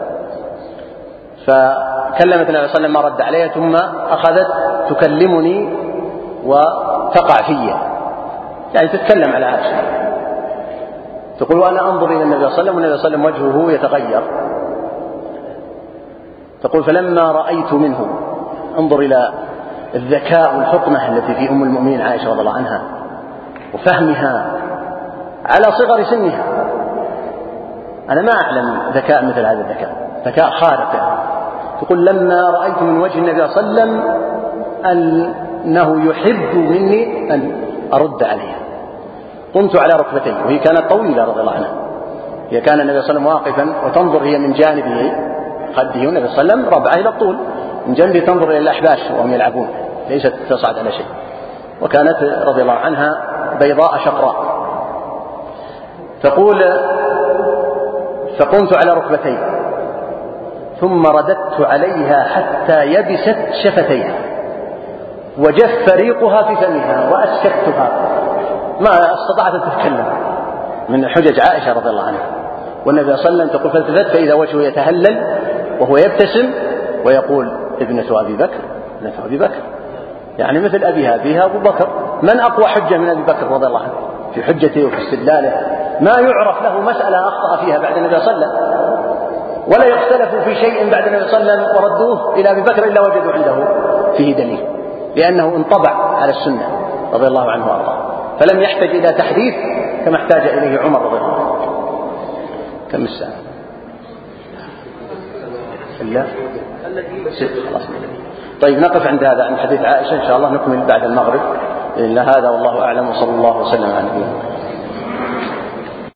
فكلمت النبي صلى الله عليه وسلم ما رد عليها، ثم أخذت تكلمني وتقع في يعني تتكلم على عائشة. تقول وأنا أنظر إلى النبي صلى الله عليه وسلم والنبي صلى الله عليه وسلم وجهه يتغير. تقول فلما رأيت منه، انظر إلى الذكاء والفطنة التي في أم المؤمنين عائشة رضي الله عنها وفهمها على صغر سنها. أنا ما أعلم ذكاء مثل هذا الذكاء، ذكاء خارق. تقول لما رأيت من وجه النبي صلى الله عليه وسلم أنه يحب مني أن أرد عليه قمت على ركبتي، وهي كانت طويلة رضي الله عنها. هي كان النبي صلى الله عليه وسلم واقفا وتنظر هي من جانبه خده النبي صلى الله عليه وسلم ربعه إلى الطول، من جنبه تنظر إلى الأحباش وهم يلعبون، ليست تصعد على شيء. وكانت رضي الله عنها بيضاء شقراء. تقول فقمت على ركبتي ثم رددت عليها حتى يبست شفتيها وجف ريقها في فمها وأسكتها، ما استطاعت أن تتكلم من حجج عائشة رضي الله عنها. والنبي صلى الله عليه وسلم تقول فالتفت فإذا وجهه يتهلل وهو يبتسم ويقول ابنة أبي بكر، ابنة أبي بكر، يعني مثل أبيها أبو بكر. من أقوى حجة من أبي بكر رضي الله عنه في حجته وفي استدلاله؟ ما يعرف له مسألة أخطأ فيها بعد النبي صلى الله عليه وسلم، ولا يختلف في شيء بعد النبي صلى الله عليه وسلم وردوه إلى أبي بكر إلا وجدوا عنده فيه دليل، لأنه انطبع على السنة رضي الله عنه وأرضاه، فلم يحتاج إلى تحديث كما احتاج إليه عمر رضي الله عنه. كم الساعة؟ إلا 6 خلاص. طيب نقف عند هذا، عند حديث عائشة إن شاء الله نكمل بعد المغرب. إلا هذا والله أعلم، وصلى الله وسلم على نبينا.